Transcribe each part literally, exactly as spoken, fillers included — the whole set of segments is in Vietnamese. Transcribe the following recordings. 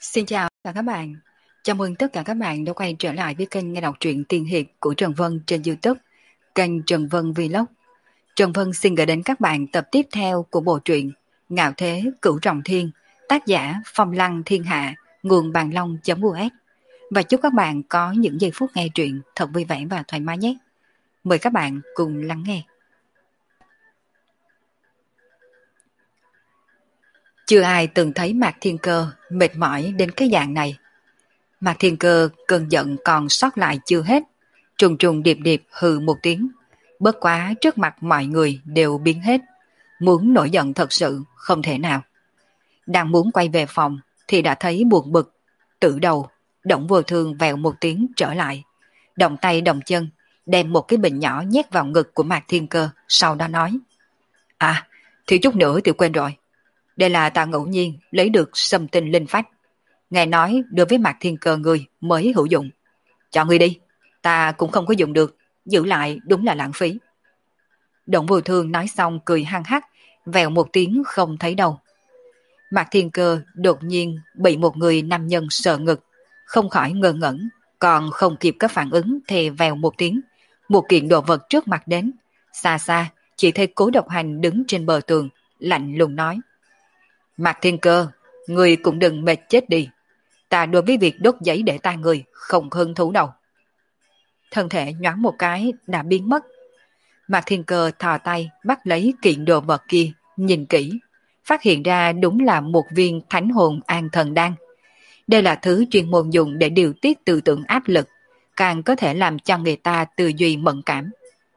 Xin chào tất cả các bạn. Chào mừng tất cả các bạn đã quay trở lại với kênh nghe đọc truyện tiên hiệp của Trần Vân trên YouTube, kênh Trần Vân Vlog. Trần Vân xin gửi đến các bạn tập tiếp theo của bộ truyện Ngạo Thế Cửu Trọng Thiên, tác giả Phong Lăng Thiên Hạ, nguồn bàn long.us. Và chúc các bạn có những giây phút nghe truyện thật vui vẻ và thoải mái nhé. Mời các bạn cùng lắng nghe. Chưa ai từng thấy Mạc Thiên Cơ mệt mỏi đến cái dạng này. Mạc Thiên Cơ cơn giận còn sót lại chưa hết, trùng trùng điệp điệp hừ một tiếng, bất quá trước mặt mọi người đều biến hết, muốn nổi giận thật sự không thể nào. Đang muốn quay về phòng thì đã thấy buồn bực, tự đầu, Động Vô Thương vèo một tiếng trở lại, động tay động chân, đem một cái bình nhỏ nhét vào ngực của Mạc Thiên Cơ, sau đó nói: À, thì chút nữa thì quên rồi. Đây là ta ngẫu nhiên lấy được sâm tinh linh phách. Nghe nói đối với Mạc Thiên Cơ ngươi mới hữu dụng. Cho ngươi đi, ta cũng không có dùng được, giữ lại đúng là lãng phí. Động Vô Thương nói xong cười hăng hắc, vèo một tiếng không thấy đâu. Mạc Thiên Cơ đột nhiên bị một người nam nhân sờ ngực, không khỏi ngơ ngẩn, còn không kịp có phản ứng thì vèo một tiếng, một kiện đồ vật trước mặt đến. Xa xa, chỉ thấy Cố Độc Hành đứng trên bờ tường, lạnh lùng nói: Mạc Thiên Cơ, ngươi cũng đừng mệt chết đi. Ta đối với việc đốt giấy để tai người không hứng thú đâu. Thân thể nhoáng một cái đã biến mất. Mạc Thiên Cơ thò tay bắt lấy kiện đồ vật kia, nhìn kỹ, phát hiện ra đúng là một viên thánh hồn an thần đan. Đây là thứ chuyên môn dùng để điều tiết tư tưởng áp lực, càng có thể làm cho người ta tư duy mẫn cảm.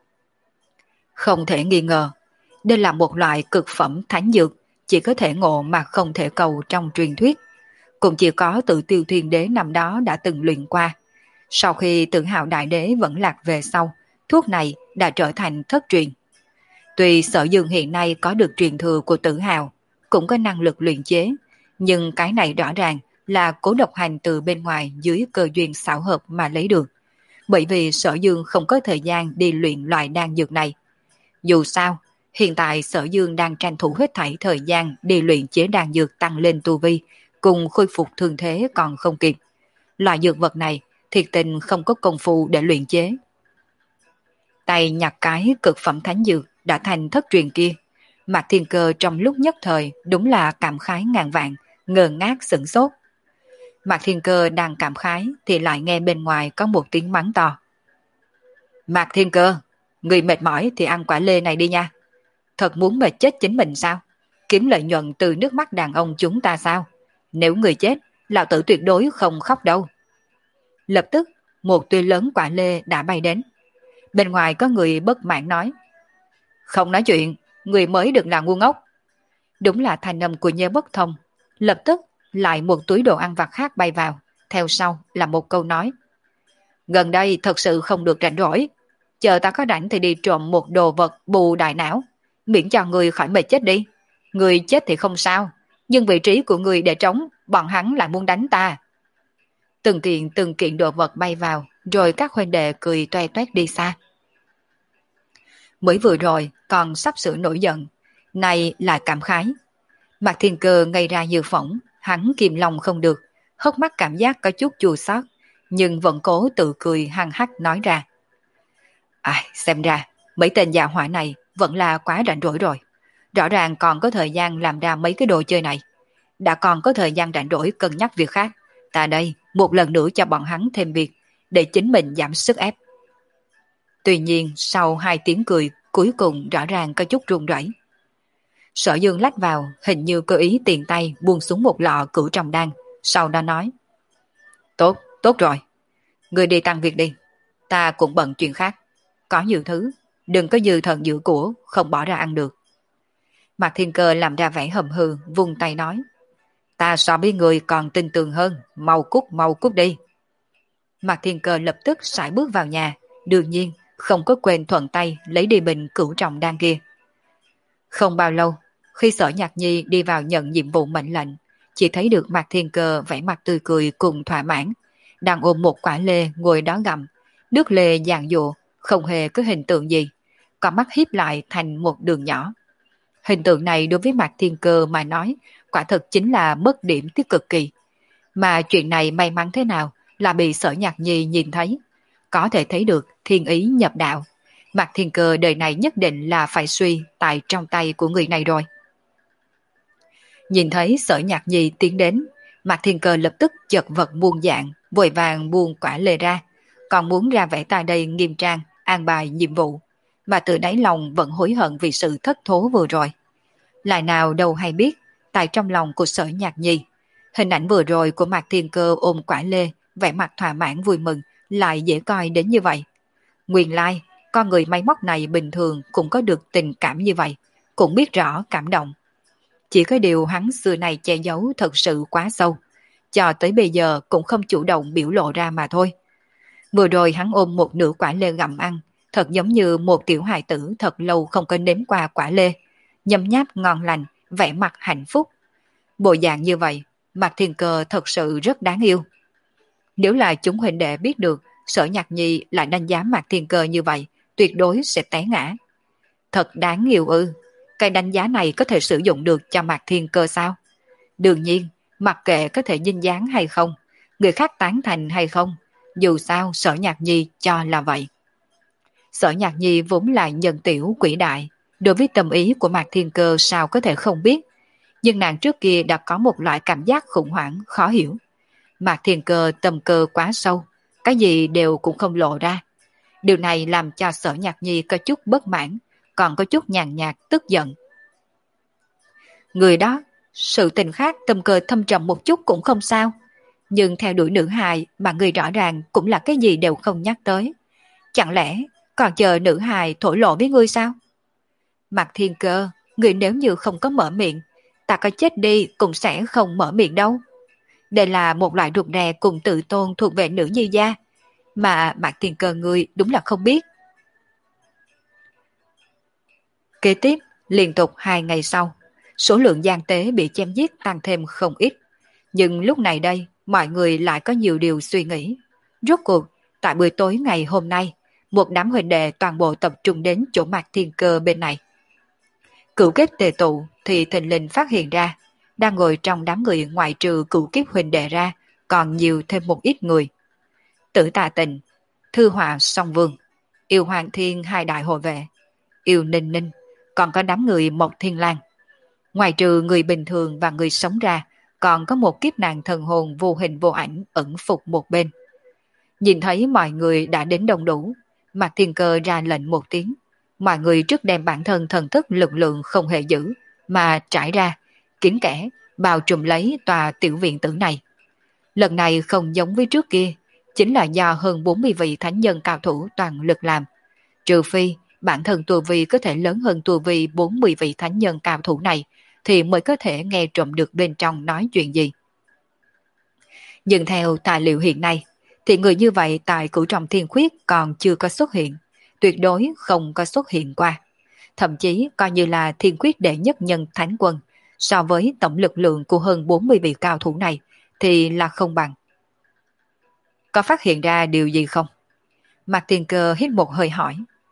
Không thể nghi ngờ, đây là một loại cực phẩm thánh dược, chỉ có thể ngộ mà không thể cầu trong truyền thuyết. Cũng chỉ có Tự Tiêu Thiên Đế năm đó đã từng luyện qua. Sau khi Tự Hào Đại Đế vẫn lạc về sau, thuốc này đã trở thành thất truyền. Tuy Sở Dương hiện nay có được truyền thừa của Tự Hào, cũng có năng lực luyện chế, nhưng cái này rõ ràng là Cố Độc Hành từ bên ngoài dưới cơ duyên xảo hợp mà lấy được. Bởi vì Sở Dương không có thời gian đi luyện loại đan dược này. Dù sao, hiện tại Sở Dương đang tranh thủ hết thảy thời gian đi luyện chế đan dược tăng lên tu vi, cùng khôi phục thương thế còn không kịp. Loại dược vật này thiệt tình không có công phu để luyện chế. Tay nhặt cái cực phẩm thánh dược đã thành thất truyền kia, Mạc Thiên Cơ trong lúc nhất thời đúng là cảm khái ngàn vạn, ngơ ngác sửng sốt. Mạc Thiên Cơ đang cảm khái thì lại nghe bên ngoài có một tiếng mắng to. Mạc Thiên Cơ, người mệt mỏi thì ăn quả lê này đi nha. Thật muốn mệt chết chính mình sao? Kiếm lợi nhuận từ nước mắt đàn ông chúng ta sao? Nếu người chết, lão tử tuyệt đối không khóc đâu. Lập tức, một tươi lớn quả lê đã bay đến. Bên ngoài có người bất mãn nói: Không nói chuyện, người mới được là ngu ngốc. Đúng là thanh âm của Nhê Bất Thông. Lập tức, lại một túi đồ ăn vặt khác bay vào. Theo sau là một câu nói: Gần đây thật sự không được rảnh rỗi. Chờ ta có rảnh thì đi trộm một đồ vật bù đại não, miễn cho người khỏi mệt chết đi. Người chết thì không sao, nhưng vị trí của người để trống, bọn hắn lại muốn đánh ta. Từng kiện từng kiện đồ vật bay vào, rồi các huynh đệ cười toe toét đi xa. Mới vừa rồi còn sắp sửa nổi giận, nay lại cảm khái. Mạc Thiên Cơ ngây ra như phỏng, hắn kìm lòng không được, hốc mắt cảm giác có chút chua xót, nhưng vẫn cố tự cười hăng hắc nói ra: À, xem ra mấy tên già hỏa này vẫn là quá rảnh rỗi rồi. Rõ ràng còn có thời gian làm ra mấy cái đồ chơi này. Đã còn có thời gian rảnh rỗi cân nhắc việc khác. Ta đây một lần nữa cho bọn hắn thêm việc, để chính mình giảm sức ép. Tuy nhiên sau hai tiếng cười, cuối cùng rõ ràng có chút run rẩy. Sở Dương lách vào, hình như cơ ý tiền tay buông xuống một lọ cửu tròng đan, sau đó nói: Tốt, tốt rồi. Người đi tăng việc đi. Ta cũng bận chuyện khác. Có nhiều thứ, đừng có dư thần giữ của, không bỏ ra ăn được. Mạc Thiên Cơ làm ra vẻ hầm hừ, vung tay nói: Ta so với người còn tin tưởng hơn, mau cút mau cút đi. Mạc Thiên Cơ lập tức sải bước vào nhà, đương nhiên không có quên thuận tay lấy đi bình cửu trọng đan kia. Không bao lâu, khi Sở Nhạc Nhi đi vào nhận nhiệm vụ mệnh lệnh, chỉ thấy được Mạc Thiên Cơ vẻ mặt tươi cười cùng thỏa mãn, đang ôm một quả lê ngồi đó gặm, nước lê dàn dụa, không hề có hình tượng gì, con mắt híp lại thành một đường nhỏ. Hình tượng này đối với Mạc Thiên Cơ mà nói, quả thật chính là mất điểm tiếc cực kỳ. Mà chuyện này may mắn thế nào là bị Sở Nhạc Nhi nhìn thấy. Có thể thấy được thiên ý nhập đạo. Mạc Thiên Cơ đời này nhất định là phải suy tại trong tay của người này rồi. Nhìn thấy Sở Nhạc Nhi tiến đến, Mạc Thiên Cơ lập tức chật vật muôn dạng, vội vàng buông quả lê ra, còn muốn ra vẻ tại đây nghiêm trang, an bài nhiệm vụ, mà từ đáy lòng vẫn hối hận vì sự thất thố vừa rồi. Lại nào đâu hay biết, tại trong lòng của Sở Nhạc Nhi, hình ảnh vừa rồi của Mạc Thiên Cơ ôm quả lê, vẻ mặt thỏa mãn vui mừng, lại dễ coi đến như vậy. Nguyên lai, con người máy móc này bình thường cũng có được tình cảm như vậy, cũng biết rõ cảm động. Chỉ có điều hắn xưa này che giấu thật sự quá sâu, cho tới bây giờ cũng không chủ động biểu lộ ra mà thôi. Vừa rồi hắn ôm một nửa quả lê gặm ăn, thật giống như một tiểu hài tử thật lâu không có nếm qua quả lê, nhấm nháp ngon lành, vẻ mặt hạnh phúc. Bộ dạng như vậy, Mạc Thiên Cơ thật sự rất đáng yêu. Nếu là chúng huynh đệ biết được Sở Nhạc Nhi lại đánh giá Mạc Thiên Cơ như vậy, tuyệt đối sẽ té ngã. Thật đáng yêu ư, cái đánh giá này có thể sử dụng được cho Mạc Thiên Cơ sao? Đương nhiên, mặc kệ có thể dinh dáng hay không, người khác tán thành hay không, dù sao Sở Nhạc Nhi cho là vậy. Sở Nhạc Nhi vốn là nhân tiểu quỷ đại, đối với tâm ý của Mạc Thiên Cơ sao có thể không biết, nhưng nàng trước kia đã có một loại cảm giác khủng hoảng, khó hiểu. Mạc Thiên Cơ tâm cơ quá sâu, cái gì đều cũng không lộ ra. Điều này làm cho Sở Nhạc Nhi có chút bất mãn, còn có chút nhàn nhạt tức giận. Người đó, sự tình khác tâm cơ thâm trầm một chút cũng không sao, nhưng theo đuổi nữ hài mà người rõ ràng cũng là cái gì đều không nhắc tới. Chẳng lẽ còn chờ nữ hài thổ lộ với ngươi sao? Mạc Thiên Cơ, người nếu như không có mở miệng, ta có chết đi cũng sẽ không mở miệng đâu. Đây là một loại rụt rè cùng tự tôn thuộc về nữ nhi gia, mà Mạc Thiên Cơ ngươi đúng là không biết. Kế tiếp, liên tục hai ngày sau, số lượng gian tế bị chém giết tăng thêm không ít. Nhưng lúc này đây, mọi người lại có nhiều điều suy nghĩ. Rốt cuộc, tại buổi tối ngày hôm nay, một đám huynh đệ toàn bộ tập trung đến chỗ Mạc Thiên Cơ bên này. Cửu kiếp tề tụ thì thình lình phát hiện ra, đang ngồi trong đám người ngoại trừ cửu kiếp huynh đệ ra, còn nhiều thêm một ít người. Tử Tà Tình, Thư Họa Song Vương, Yêu Hoàng Thiên hai đại hộ vệ, Yêu Ninh Ninh, còn có đám người Mộc Thiên Lang. Ngoài trừ người bình thường và người sống ra, còn có một kiếp nạn thần hồn vô hình vô ảnh ẩn phục một bên. Nhìn thấy mọi người đã đến đông đủ, Mạc Thiên Cơ ra lệnh một tiếng. Mọi người trước đem bản thân thần thức lực lượng không hề giữ, mà trải ra, kín kẽ, bao trùm lấy tòa tiểu viện tử này. Lần này không giống với trước kia, chính là do hơn bốn mươi vị thánh nhân cao thủ toàn lực làm. Trừ phi, bản thân tu vi có thể lớn hơn tu vi bốn mươi vị thánh nhân cao thủ này, thì mới có thể nghe trộm được bên trong nói chuyện gì. Nhưng theo tài liệu hiện nay, thì người như vậy tại Cửu Trọng Thiên Khuyết còn chưa có xuất hiện, tuyệt đối không có xuất hiện qua. Thậm chí coi như là Thiên Khuyết đệ nhất nhân thánh quân, so với tổng lực lượng của hơn bốn mươi vị cao thủ này, thì là không bằng. Có phát hiện ra điều gì không? Mạc Thiên Cơ hít một hơi hỏi.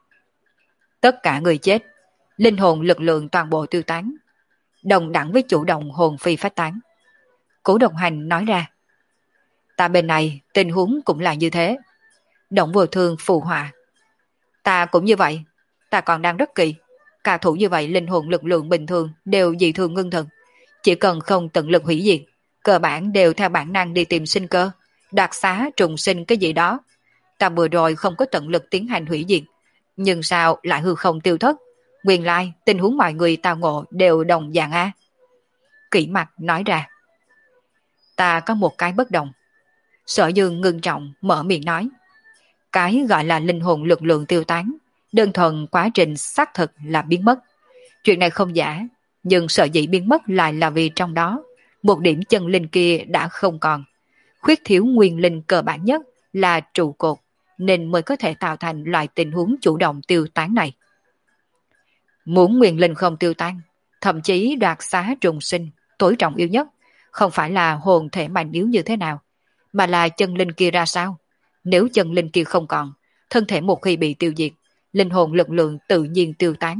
Tất cả người chết, linh hồn lực lượng toàn bộ tiêu tán, đồng đẳng với chủ động hồn phi phách tán. Cố Độc Hành nói ra. Ta bên này tình huống cũng là như thế. Động Vô Thương phù họa. Ta cũng như vậy, ta còn đang rất kỳ. Cả thủ như vậy linh hồn lực lượng bình thường đều dị thường ngưng thần. Chỉ cần không tận lực hủy diệt, cơ bản đều theo bản năng đi tìm sinh cơ, đoạt xá trùng sinh cái gì đó. Ta vừa rồi không có tận lực tiến hành hủy diệt, nhưng sao lại hư không tiêu thất? Nguyên lai tình huống mọi người tao ngộ đều đồng dạng a. Kỷ Mặc nói ra. Ta có một cái bất đồng. Sở Dương ngưng trọng mở miệng nói. Cái gọi là linh hồn lực lượng tiêu tán, đơn thuần quá trình xác thực là biến mất. Chuyện này không giả, nhưng sở dĩ biến mất lại là vì trong đó, một điểm chân linh kia đã không còn. Khuyết thiếu nguyên linh cơ bản nhất là trụ cột, nên mới có thể tạo thành loại tình huống chủ động tiêu tán này. Muốn nguyên linh không tiêu tan, thậm chí đoạt xá trùng sinh, tối trọng yếu nhất, không phải là hồn thể mạnh yếu như thế nào, mà là chân linh kia ra sao. Nếu chân linh kia không còn, thân thể một khi bị tiêu diệt, linh hồn lực lượng tự nhiên tiêu tán.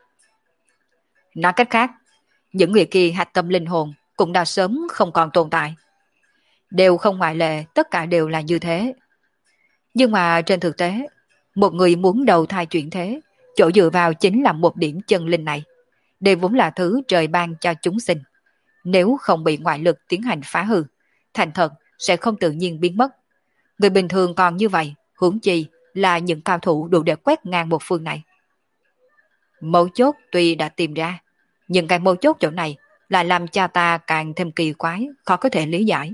Nói cách khác, những người kia hạch tâm linh hồn cũng đã sớm không còn tồn tại. Đều không ngoại lệ, tất cả đều là như thế. Nhưng mà trên thực tế, một người muốn đầu thai chuyển thế, chỗ dựa vào chính là một điểm chân linh này. Đây vốn là thứ trời ban cho chúng sinh. Nếu không bị ngoại lực tiến hành phá hư, thành thật sẽ không tự nhiên biến mất. Người bình thường còn như vậy, huống chi là những cao thủ đủ để quét ngang một phương này. Mấu chốt tuy đã tìm ra, nhưng cái mấu chốt chỗ này là làm cha ta càng thêm kỳ quái, khó có thể lý giải.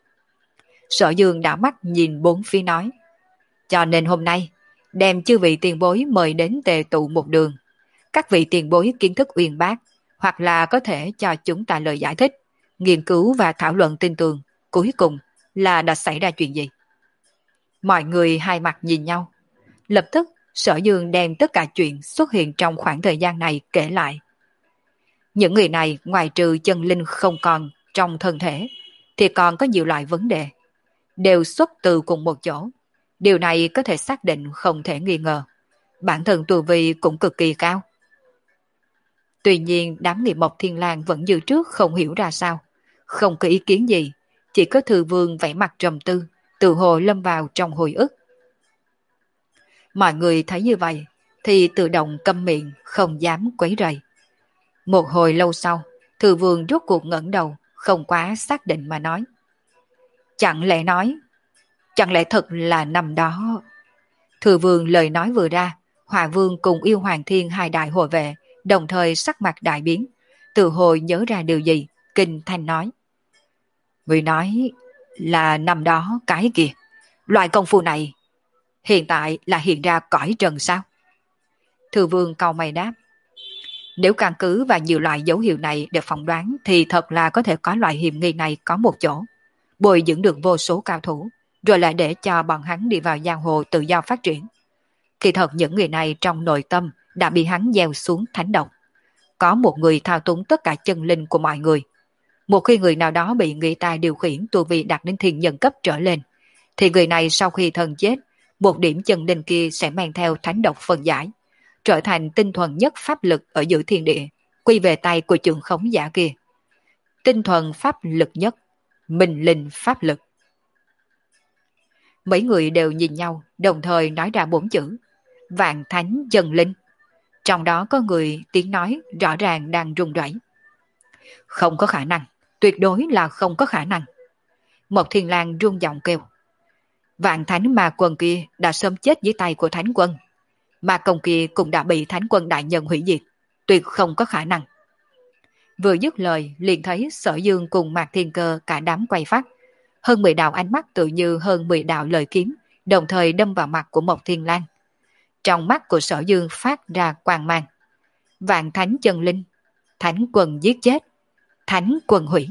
Sở Dương đã mắt nhìn bốn phía nói. Cho nên hôm nay, đem chư vị tiền bối mời đến tề tụ một đường. Các vị tiền bối kiến thức uyên bác, hoặc là có thể cho chúng ta lời giải thích, nghiên cứu và thảo luận tin tường. Cuối cùng là đã xảy ra chuyện gì? Mọi người hai mặt nhìn nhau. Lập tức, Sở Dương đem tất cả chuyện xuất hiện trong khoảng thời gian này kể lại. Những người này ngoài trừ chân linh không còn trong thân thể, thì còn có nhiều loại vấn đề. Đều xuất từ cùng một chỗ. Điều này có thể xác định không thể nghi ngờ. Bản thân tu vi cũng cực kỳ cao. Tuy nhiên đám người Mộc Thiên Lang vẫn như trước không hiểu ra sao. Không có ý kiến gì. Chỉ có Thư Vương vẻ mặt trầm tư, tự hồ lâm vào trong hồi ức. Mọi người thấy như vậy thì tự động câm miệng, không dám quấy rầy. Một hồi lâu sau, Thư Vương rốt cuộc ngẩng đầu, không quá xác định mà nói. Chẳng lẽ nói, chẳng lẽ thật là năm đó. Thư Vương lời nói vừa ra, Hòa Vương cùng Yêu Hoàng Thiên hai đại hộ vệ, đồng thời sắc mặt đại biến, tự hồi nhớ ra điều gì, kinh thanh nói. Người nói là năm đó cái kìa, loại công phu này hiện tại là hiện ra cõi trần sao? Thư Vương cau mày đáp. Nếu căn cứ và nhiều loại dấu hiệu này để phỏng đoán thì thật là có thể có loại hiểm nghi này có một chỗ. Bồi dưỡng được vô số cao thủ, rồi lại để cho bọn hắn đi vào giang hồ tự do phát triển. Kỳ thật những người này trong nội tâm đã bị hắn gieo xuống thánh độc. Có một người thao túng tất cả chân linh của mọi người. Một khi người nào đó bị người ta điều khiển tu vi đạt đến thiên nhân cấp trở lên, thì người này sau khi thân chết, một điểm chân linh kia sẽ mang theo thánh độc phân giải, trở thành tinh thuần nhất pháp lực ở giữa thiên địa, quy về tay của trưởng khống giả kia. Tinh thuần pháp lực nhất, minh linh pháp lực. Mấy người đều nhìn nhau, đồng thời nói ra bốn chữ. Vạn thánh chân linh. Trong đó có người tiếng nói rõ ràng đang run rẩy. Không có khả năng, tuyệt đối là không có khả năng. Mộc Thiên Lang run giọng kêu. Vạn thánh ma quân kia đã sớm chết dưới tay của thánh quân. Ma công kia cũng đã bị thánh quân đại nhân hủy diệt. Tuyệt không có khả năng. Vừa dứt lời liền thấy Sở Dương cùng Mạc Thiên Cơ cả đám quay phát. Hơn mười đạo ánh mắt tự như hơn mười đạo lời kiếm, đồng thời đâm vào mặt của Mộc Thiên Lang. Trong mắt của Sở Dương phát ra quang mang. Vạn thánh chân linh, thánh quân giết chết, thánh quân hủy.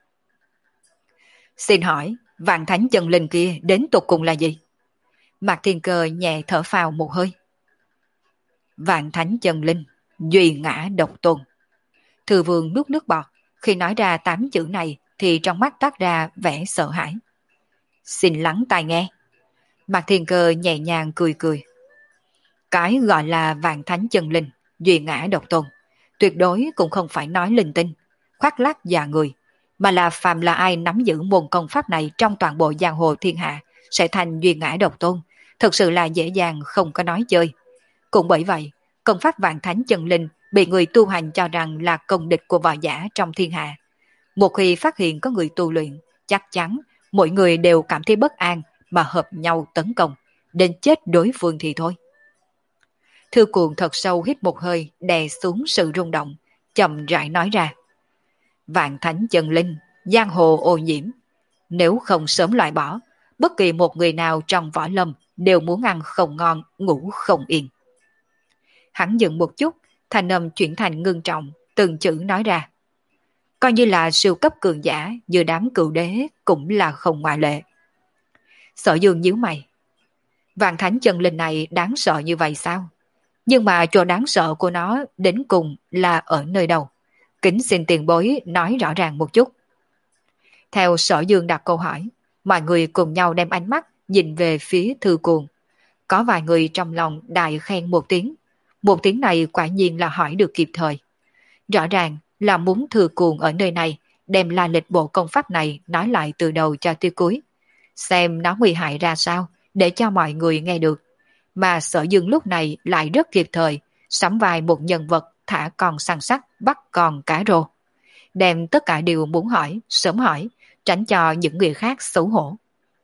Xin hỏi, vạn thánh chân linh kia đến tục cùng là gì? Mạc Thiên Cơ nhẹ thở phào một hơi. Vạn thánh chân linh, duy ngã độc tôn. Thư Vương nuốt nước bọt, khi nói ra tám chữ này thì trong mắt toát ra vẻ sợ hãi. Xin lắng tai nghe. Mạc Thiên Cơ nhẹ nhàng cười cười. Cái gọi là vạn thánh chân linh, duy ngã độc tôn, tuyệt đối cũng không phải nói linh tinh, khoác lác già người, mà là phàm là ai nắm giữ môn công pháp này trong toàn bộ giang hồ thiên hạ sẽ thành duy ngã độc tôn, thực sự là dễ dàng không có nói chơi. Cũng bởi vậy, công pháp vạn thánh chân linh bị người tu hành cho rằng là công địch của võ giả trong thiên hạ. Một khi phát hiện có người tu luyện, chắc chắn mỗi người đều cảm thấy bất an mà hợp nhau tấn công, đến chết đối phương thì thôi. Thư Cuồng thật sâu hít một hơi, đè xuống sự rung động, chậm rãi nói ra. Vạn thánh chân linh, giang hồ ô nhiễm. Nếu không sớm loại bỏ, bất kỳ một người nào trong võ lâm đều muốn ăn không ngon, ngủ không yên. Hắn dừng một chút, thanh âm chuyển thành ngưng trọng, từng chữ nói ra. Coi như là siêu cấp cường giả như đám cựu đế cũng là không ngoại lệ. Sở Dương nhíu mày. Vạn thánh chân linh này đáng sợ như vậy sao? Nhưng mà chỗ đáng sợ của nó đến cùng là ở nơi đâu? Kính xin tiền bối nói rõ ràng một chút. Theo Sở Dương đặt câu hỏi, mọi người cùng nhau đem ánh mắt nhìn về phía Thư Cuồng. Có vài người trong lòng đại khen một tiếng. Một tiếng này quả nhiên là hỏi được kịp thời. Rõ ràng là muốn Thư Cuồng ở nơi này đem la lịch bộ công pháp này nói lại từ đầu cho tới cuối, xem nó nguy hại ra sao để cho mọi người nghe được. Mà Sở Dương lúc này lại rất kịp thời, sắm vai một nhân vật thả con săn sắt bắt con cá rô, đem tất cả điều muốn hỏi, sớm hỏi, tránh cho những người khác xấu hổ.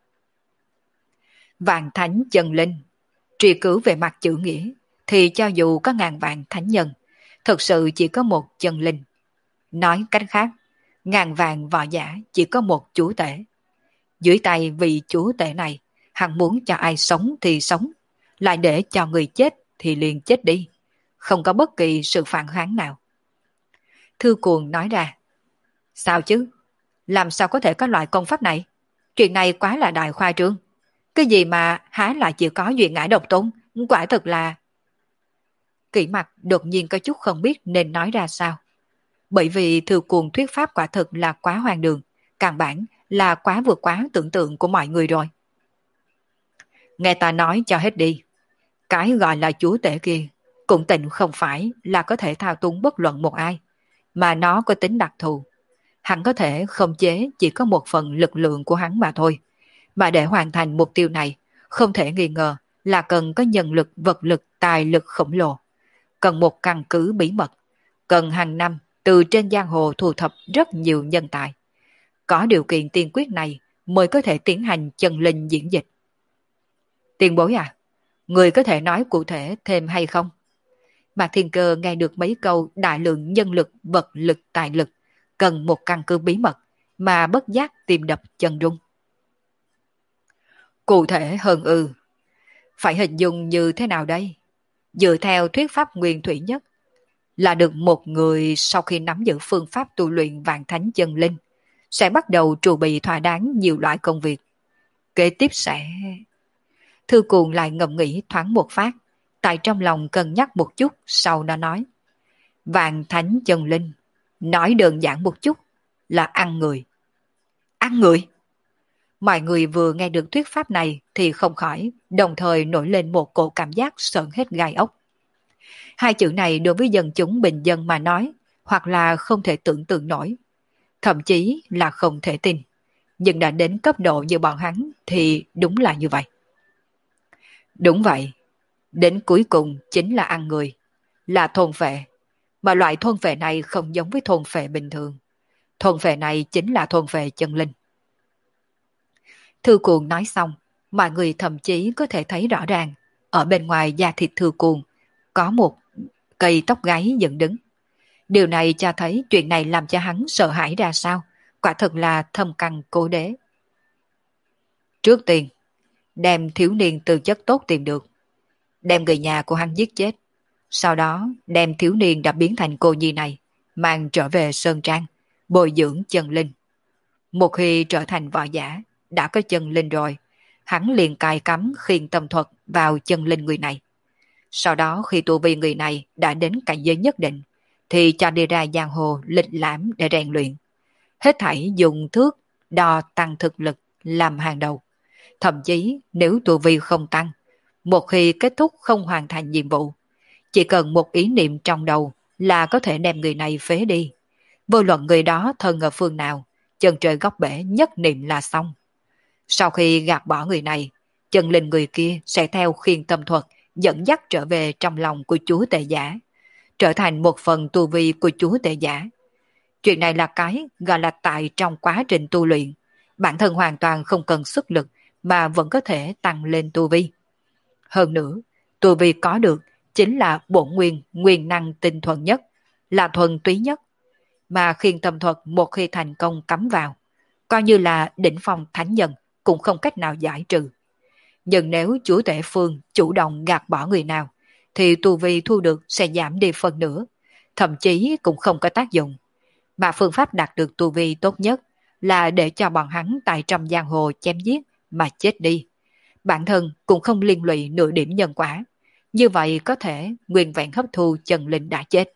Vạn thánh chân linh, truy cứu về mặt chữ nghĩa, thì cho dù có ngàn vạn thánh nhân, thực sự chỉ có một chân linh. Nói cách khác, ngàn vạn võ giả chỉ có một chúa tể. Dưới tay vị chúa tể này, hắn muốn cho ai sống thì sống, lại để cho người chết thì liền chết đi, không có bất kỳ sự phản kháng nào. Thư Cuồng nói ra, sao chứ? Làm sao có thể có loại công pháp này? Chuyện này quá là đại khoa trương. Cái gì mà há lại chỉ có duyên ngải độc tôn, quả thực là... Kỷ Mặc đột nhiên có chút không biết nên nói ra sao. Bởi vì Thư Cuồng thuyết pháp quả thực là quá hoang đường, căn bản là quá vượt quá tưởng tượng của mọi người rồi. Nghe ta nói cho hết đi. Cái gọi là chúa tể kia cũng tịnh không phải là có thể thao túng bất luận một ai, mà nó có tính đặc thù. Hắn có thể khống chế chỉ có một phần lực lượng của hắn mà thôi. Mà để hoàn thành mục tiêu này, không thể nghi ngờ là cần có nhân lực, vật lực, tài lực khổng lồ. Cần một căn cứ bí mật. Cần hàng năm từ trên giang hồ thu thập rất nhiều nhân tài. Có điều kiện tiên quyết này mới có thể tiến hành chân linh diễn dịch. Tiền bối à, người có thể nói cụ thể thêm hay không? Mạc Thiên Cơ nghe được mấy câu đại lượng nhân lực, vật lực, tài lực, cần một căn cứ bí mật, mà bất giác tìm đập chân rung. Cụ thể hơn ư, phải hình dung như thế nào đây? Dựa theo thuyết pháp nguyên thủy nhất, là được một người sau khi nắm giữ phương pháp tu luyện vạn thánh chân linh, sẽ bắt đầu chuẩn bị thỏa đáng nhiều loại công việc. Kế tiếp sẽ... Thư Cuồng lại ngẫm nghĩ thoáng một phát, tại trong lòng cân nhắc một chút, sau đó nói. Vạn thánh chân linh, nói đơn giản một chút, là ăn người. Ăn người? Mọi người vừa nghe được thuyết pháp này thì không khỏi, đồng thời nổi lên một cổ cảm giác sợn hết gai ốc. Hai chữ này đối với dân chúng bình dân mà nói, hoặc là không thể tưởng tượng nổi, thậm chí là không thể tin. Nhưng đã đến cấp độ như bọn hắn thì đúng là như vậy. Đúng vậy, đến cuối cùng chính là ăn người, là thôn phệ. Mà loại thôn phệ này không giống với thôn phệ bình thường. Thôn phệ này chính là thôn phệ chân linh. Thư Cuồng nói xong, mọi người thậm chí có thể thấy rõ ràng, ở bên ngoài da thịt Thư Cuồng có một cây tóc gáy dựng đứng. Điều này cho thấy chuyện này làm cho hắn sợ hãi ra sao, quả thực là thâm căn cố đế. Trước tiên, đem thiếu niên tư chất tốt tìm được, đem người nhà của hắn giết chết, sau đó đem thiếu niên đã biến thành cô nhi này mang trở về Sơn Trang, bồi dưỡng chân linh. Một khi trở thành võ giả, đã có chân linh rồi, hắn liền cài cắm khiên tâm thuật vào chân linh người này. Sau đó khi tu vi người này đã đến cảnh giới nhất định, thì cho đi ra giang hồ lịch lãm để rèn luyện. Hết thảy dùng thước đo tăng thực lực làm hàng đầu. Thậm chí nếu tu vi không tăng, một khi kết thúc không hoàn thành nhiệm vụ, chỉ cần một ý niệm trong đầu là có thể đem người này phế đi. Vô luận người đó thân ở phương nào, chân trời góc bể nhất niệm là xong. Sau khi gạt bỏ người này, chân linh người kia sẽ theo khiên tâm thuật dẫn dắt trở về trong lòng của chúa tể giả, trở thành một phần tu vi của chúa tể giả. Chuyện này là cái gọi là tại trong quá trình tu luyện, bản thân hoàn toàn không cần sức lực mà vẫn có thể tăng lên tu vi. Hơn nữa, tu vi có được chính là bổn nguyên, nguyên năng tinh thuần nhất, là thuần túy nhất. Mà khiên tâm thuật một khi thành công cắm vào, coi như là đỉnh phong thánh nhân cũng không cách nào giải trừ. Nhưng nếu chúa tể phương chủ động gạt bỏ người nào, thì tu vi thu được sẽ giảm đi phần nữa, thậm chí cũng không có tác dụng. Mà phương pháp đạt được tu vi tốt nhất là để cho bọn hắn tại trong giang hồ chém giết mà chết đi. Bản thân cũng không liên lụy nửa điểm nhân quả. Như vậy có thể nguyên vẹn hấp thu chân linh đã chết.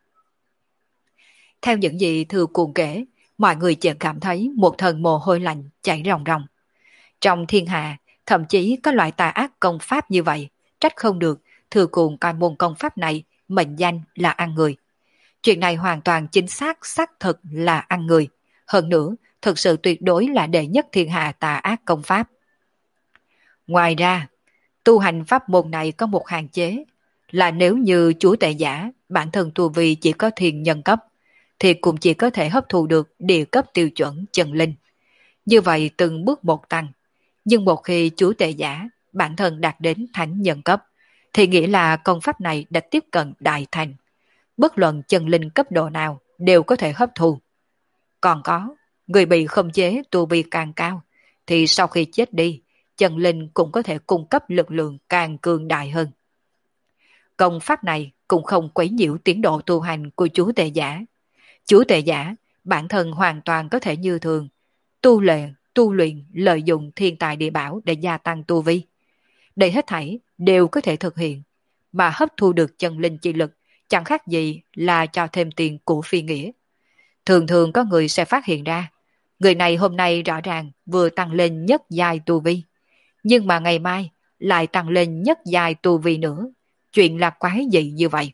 Theo những gì Thư Cuồng kể, mọi người chỉ cảm thấy một thân mồ hôi lạnh chảy ròng ròng. Trong thiên hạ, thậm chí có loại tà ác công pháp như vậy, trách không được Thư Cuồng coi môn công pháp này mệnh danh là ăn người. Chuyện này hoàn toàn chính xác xác thực là ăn người, hơn nữa thực sự tuyệt đối là đệ nhất thiên hạ tà ác công pháp. Ngoài ra, tu hành pháp môn này có một hạn chế, là nếu như chúa tể giả bản thân tu vi chỉ có thiền nhân cấp, thì cũng chỉ có thể hấp thu được địa cấp tiêu chuẩn chân linh. Như vậy từng bước một tăng, nhưng một khi chúa tể giả bản thân đạt đến thánh nhân cấp, thì nghĩa là công pháp này đã tiếp cận đại thành. Bất luận chân linh cấp độ nào đều có thể hấp thu. Còn có, người bị khống chế tu vi càng cao, thì sau khi chết đi, chân linh cũng có thể cung cấp lực lượng càng cường đại hơn. Công pháp này cũng không quấy nhiễu tiến độ tu hành của chú tể giả. Chú tể giả bản thân hoàn toàn có thể như thường, tu luyện, tu luyện lợi dụng thiên tài địa bảo để gia tăng tu vi. Đây hết thảy đều có thể thực hiện, mà hấp thu được chân linh chi lực chẳng khác gì là cho thêm tiền của phi nghĩa. Thường thường có người sẽ phát hiện ra, người này hôm nay rõ ràng vừa tăng lên nhất giai tu vi, nhưng mà ngày mai lại tăng lên nhất giai tu vi nữa. Chuyện là quái dị như vậy.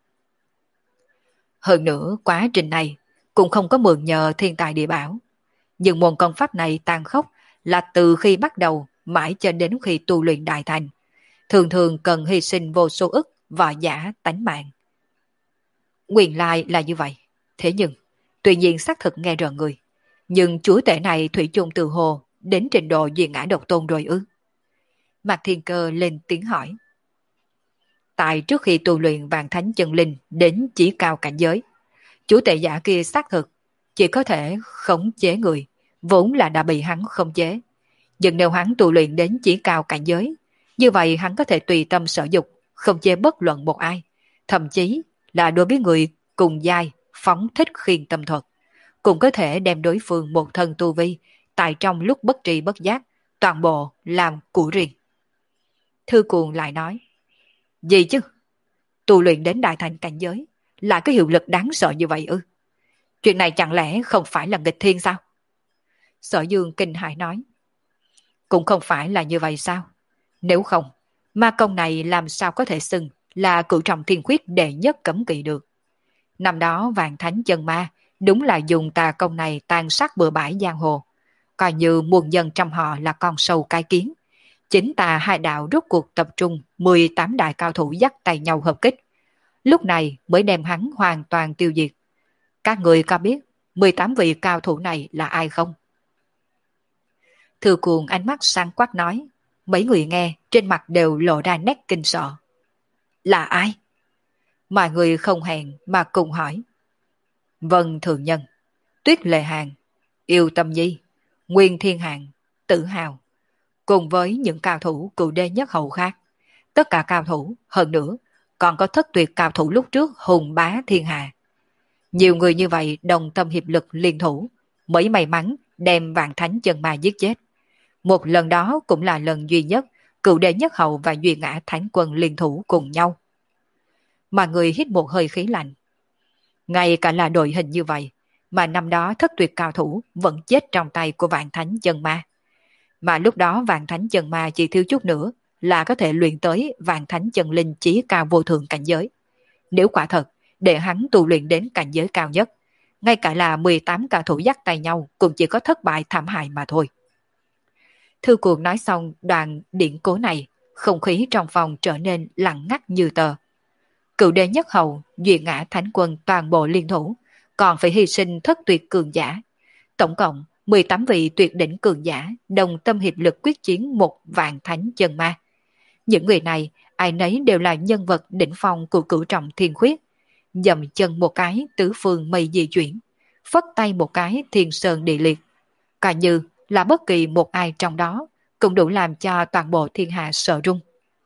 Hơn nữa quá trình này cũng không có mượn nhờ thiên tài địa bảo. Nhưng môn công pháp này tàn khốc là từ khi bắt đầu mãi cho đến khi tu luyện đại thành. Thường thường cần hy sinh vô số ức võ giả tánh mạng. Nguyên lai là như vậy. Thế nhưng, tuy nhiên xác thực nghe rợn người. Nhưng chúa tể này thủy chung từ hồ đến trình độ duyên ngã độc tôn rồi ư? Mạc Thiên Cơ lên tiếng hỏi. Tại trước khi tu luyện vạn thánh chân linh đến chỉ cao cảnh giới, chủ tể giả kia xác thực chỉ có thể khống chế người, vốn là đã bị hắn khống chế. Nhưng nếu hắn tu luyện đến chỉ cao cảnh giới, như vậy hắn có thể tùy tâm sở dục, không chế bất luận một ai, thậm chí là đối với người cùng giai phóng thích khiên tâm thuật, cũng có thể đem đối phương một thân tu vi, tại trong lúc bất tri bất giác, toàn bộ làm của riêng. Thư Cuồng lại nói, gì chứ? Tu luyện đến đại thành cảnh giới là cái hiệu lực đáng sợ như vậy ư? Chuyện này chẳng lẽ không phải là nghịch thiên sao? Sở Dương kinh hãi nói, cũng không phải là như vậy sao? Nếu không, ma công này làm sao có thể xưng là cửu trọng thiên khuyết đệ nhất cấm kỵ được? Năm đó vạn thánh chân ma đúng là dùng tà công này tàn sát bừa bãi giang hồ, coi như muôn dân trong họ là con sâu cái kiến. Chính tà hai đạo rút cuộc tập trung mười tám đại cao thủ dắt tay nhau hợp kích, lúc này mới đem hắn hoàn toàn tiêu diệt. Các người có biết mười tám vị cao thủ này là ai không? Thư Cuồng ánh mắt sáng quắc nói, mấy người nghe trên mặt đều lộ ra nét kinh sợ. Là ai? Mọi người không hẹn mà cùng hỏi. Vân Thường Nhân, Tuyết Lệ Hàng, Yêu Tâm Nhi, Nguyên Thiên Hạng, Tử Hào, cùng với những cao thủ cựu đê nhất hầu khác. Tất cả cao thủ, hơn nữa, còn có thất tuyệt cao thủ lúc trước hùng bá thiên hạ. Nhiều người như vậy đồng tâm hiệp lực liên thủ, mới may mắn đem vạn thánh chân ma giết chết. Một lần đó cũng là lần duy nhất cựu đệ nhất hầu và duy ngã thánh quân liên thủ cùng nhau. Mà người hít một hơi khí lạnh. Ngay cả là đội hình như vậy, mà năm đó thất tuyệt cao thủ vẫn chết trong tay của vạn thánh chân ma. Mà lúc đó vạn thánh chân ma chỉ thiếu chút nữa là có thể luyện tới vạn thánh chân linh chí cao vô thượng cảnh giới. Nếu quả thật, để hắn tu luyện đến cảnh giới cao nhất, ngay cả là mười tám cao thủ dắt tay nhau cũng chỉ có thất bại thảm hại mà thôi. Thư Cuồng nói xong đoạn điển cố này, không khí trong phòng trở nên lặng ngắt như tờ. Cựu đệ nhất hầu, duy ngã thánh quân toàn bộ liên thủ, còn phải hy sinh thất tuyệt cường giả. Tổng cộng mười tám vị tuyệt đỉnh cường giả đồng tâm hiệp lực quyết chiến một vạn thánh chân ma. Những người này, ai nấy đều là nhân vật đỉnh phong của cửu trọng thiên khuyết. Dầm chân một cái tứ phương mây di chuyển, phất tay một cái thiên sơn địa liệt. Coi như là bất kỳ một ai trong đó cũng đủ làm cho toàn bộ thiên hạ sợ run.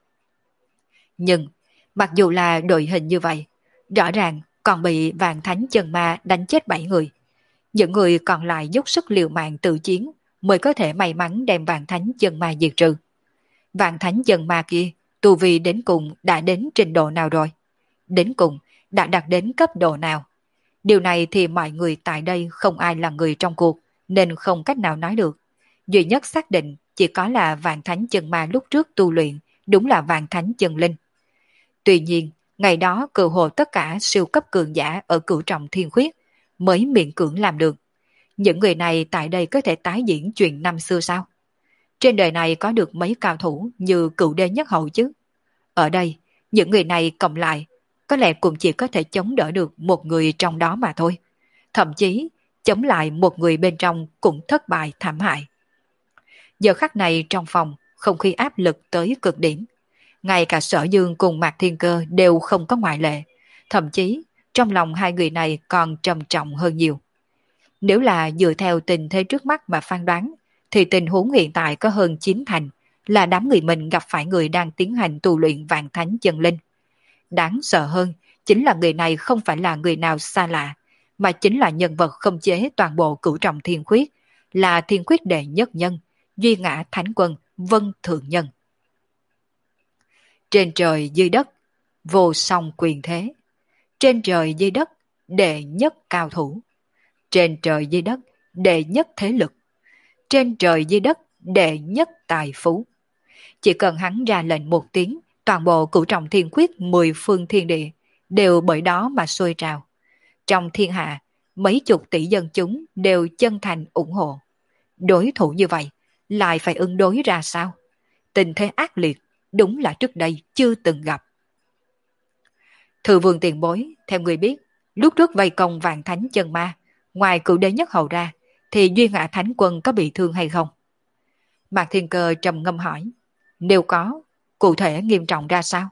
Nhưng mặc dù là đội hình như vậy, rõ ràng còn bị vạn thánh chân ma đánh chết bảy người. Những người còn lại dốc sức liều mạng tự chiến mới có thể may mắn đem vạn thánh chân ma diệt trừ. Vạn thánh chân ma kia tu vi đến cùng đã đến trình độ nào rồi? Đến cùng đã đạt đến cấp độ nào? Điều này thì mọi người tại đây không ai là người trong cuộc, nên không cách nào nói được. Duy nhất xác định chỉ có là vạn thánh chân ma lúc trước tu luyện đúng là vạn thánh chân linh. Tuy nhiên, ngày đó cựu hồ tất cả siêu cấp cường giả ở cửu trọng thiên khuyết mới miễn cưỡng làm được. Những người này tại đây có thể tái diễn chuyện năm xưa sao? Trên đời này có được mấy cao thủ như cựu đế nhất hậu chứ? Ở đây, những người này cộng lại, có lẽ cũng chỉ có thể chống đỡ được một người trong đó mà thôi. Thậm chí, chống lại một người bên trong cũng thất bại thảm hại. Giờ khắc này trong phòng, không khí áp lực tới cực điểm. Ngay cả Sở Dương cùng Mạc Thiên Cơ đều không có ngoại lệ. Thậm chí, trong lòng hai người này còn trầm trọng hơn nhiều. Nếu là dựa theo tình thế trước mắt mà phán đoán, thì tình huống hiện tại có hơn chín thành là đám người mình gặp phải người đang tiến hành tu luyện vạn thánh chân linh. Đáng sợ hơn, chính là người này không phải là người nào xa lạ, mà chính là nhân vật không chế toàn bộ cửu trọng thiên khuyết, là thiên khuyết đệ nhất nhân, duy ngã thánh quân, vân thượng nhân. Trên trời dưới đất, vô song quyền thế. Trên trời dưới đất, đệ nhất cao thủ. Trên trời dưới đất, đệ nhất thế lực. Trên trời dưới đất, đệ nhất tài phú. Chỉ cần hắn ra lệnh một tiếng, toàn bộ cửu trọng thiên khuyết mười phương thiên địa đều bởi đó mà sôi trào. Trong thiên hạ, mấy chục tỷ dân chúng đều chân thành ủng hộ. Đối thủ như vậy, lại phải ứng đối ra sao? Tình thế ác liệt, đúng là trước đây chưa từng gặp. Thư vương tiền bối, theo người biết, lúc trước vây công vạn thánh chân ma, ngoài cửu đế nhất hầu ra, thì duy ngã thánh quân có bị thương hay không? Mạc Thiên Cơ trầm ngâm hỏi. Nếu có, cụ thể nghiêm trọng ra sao?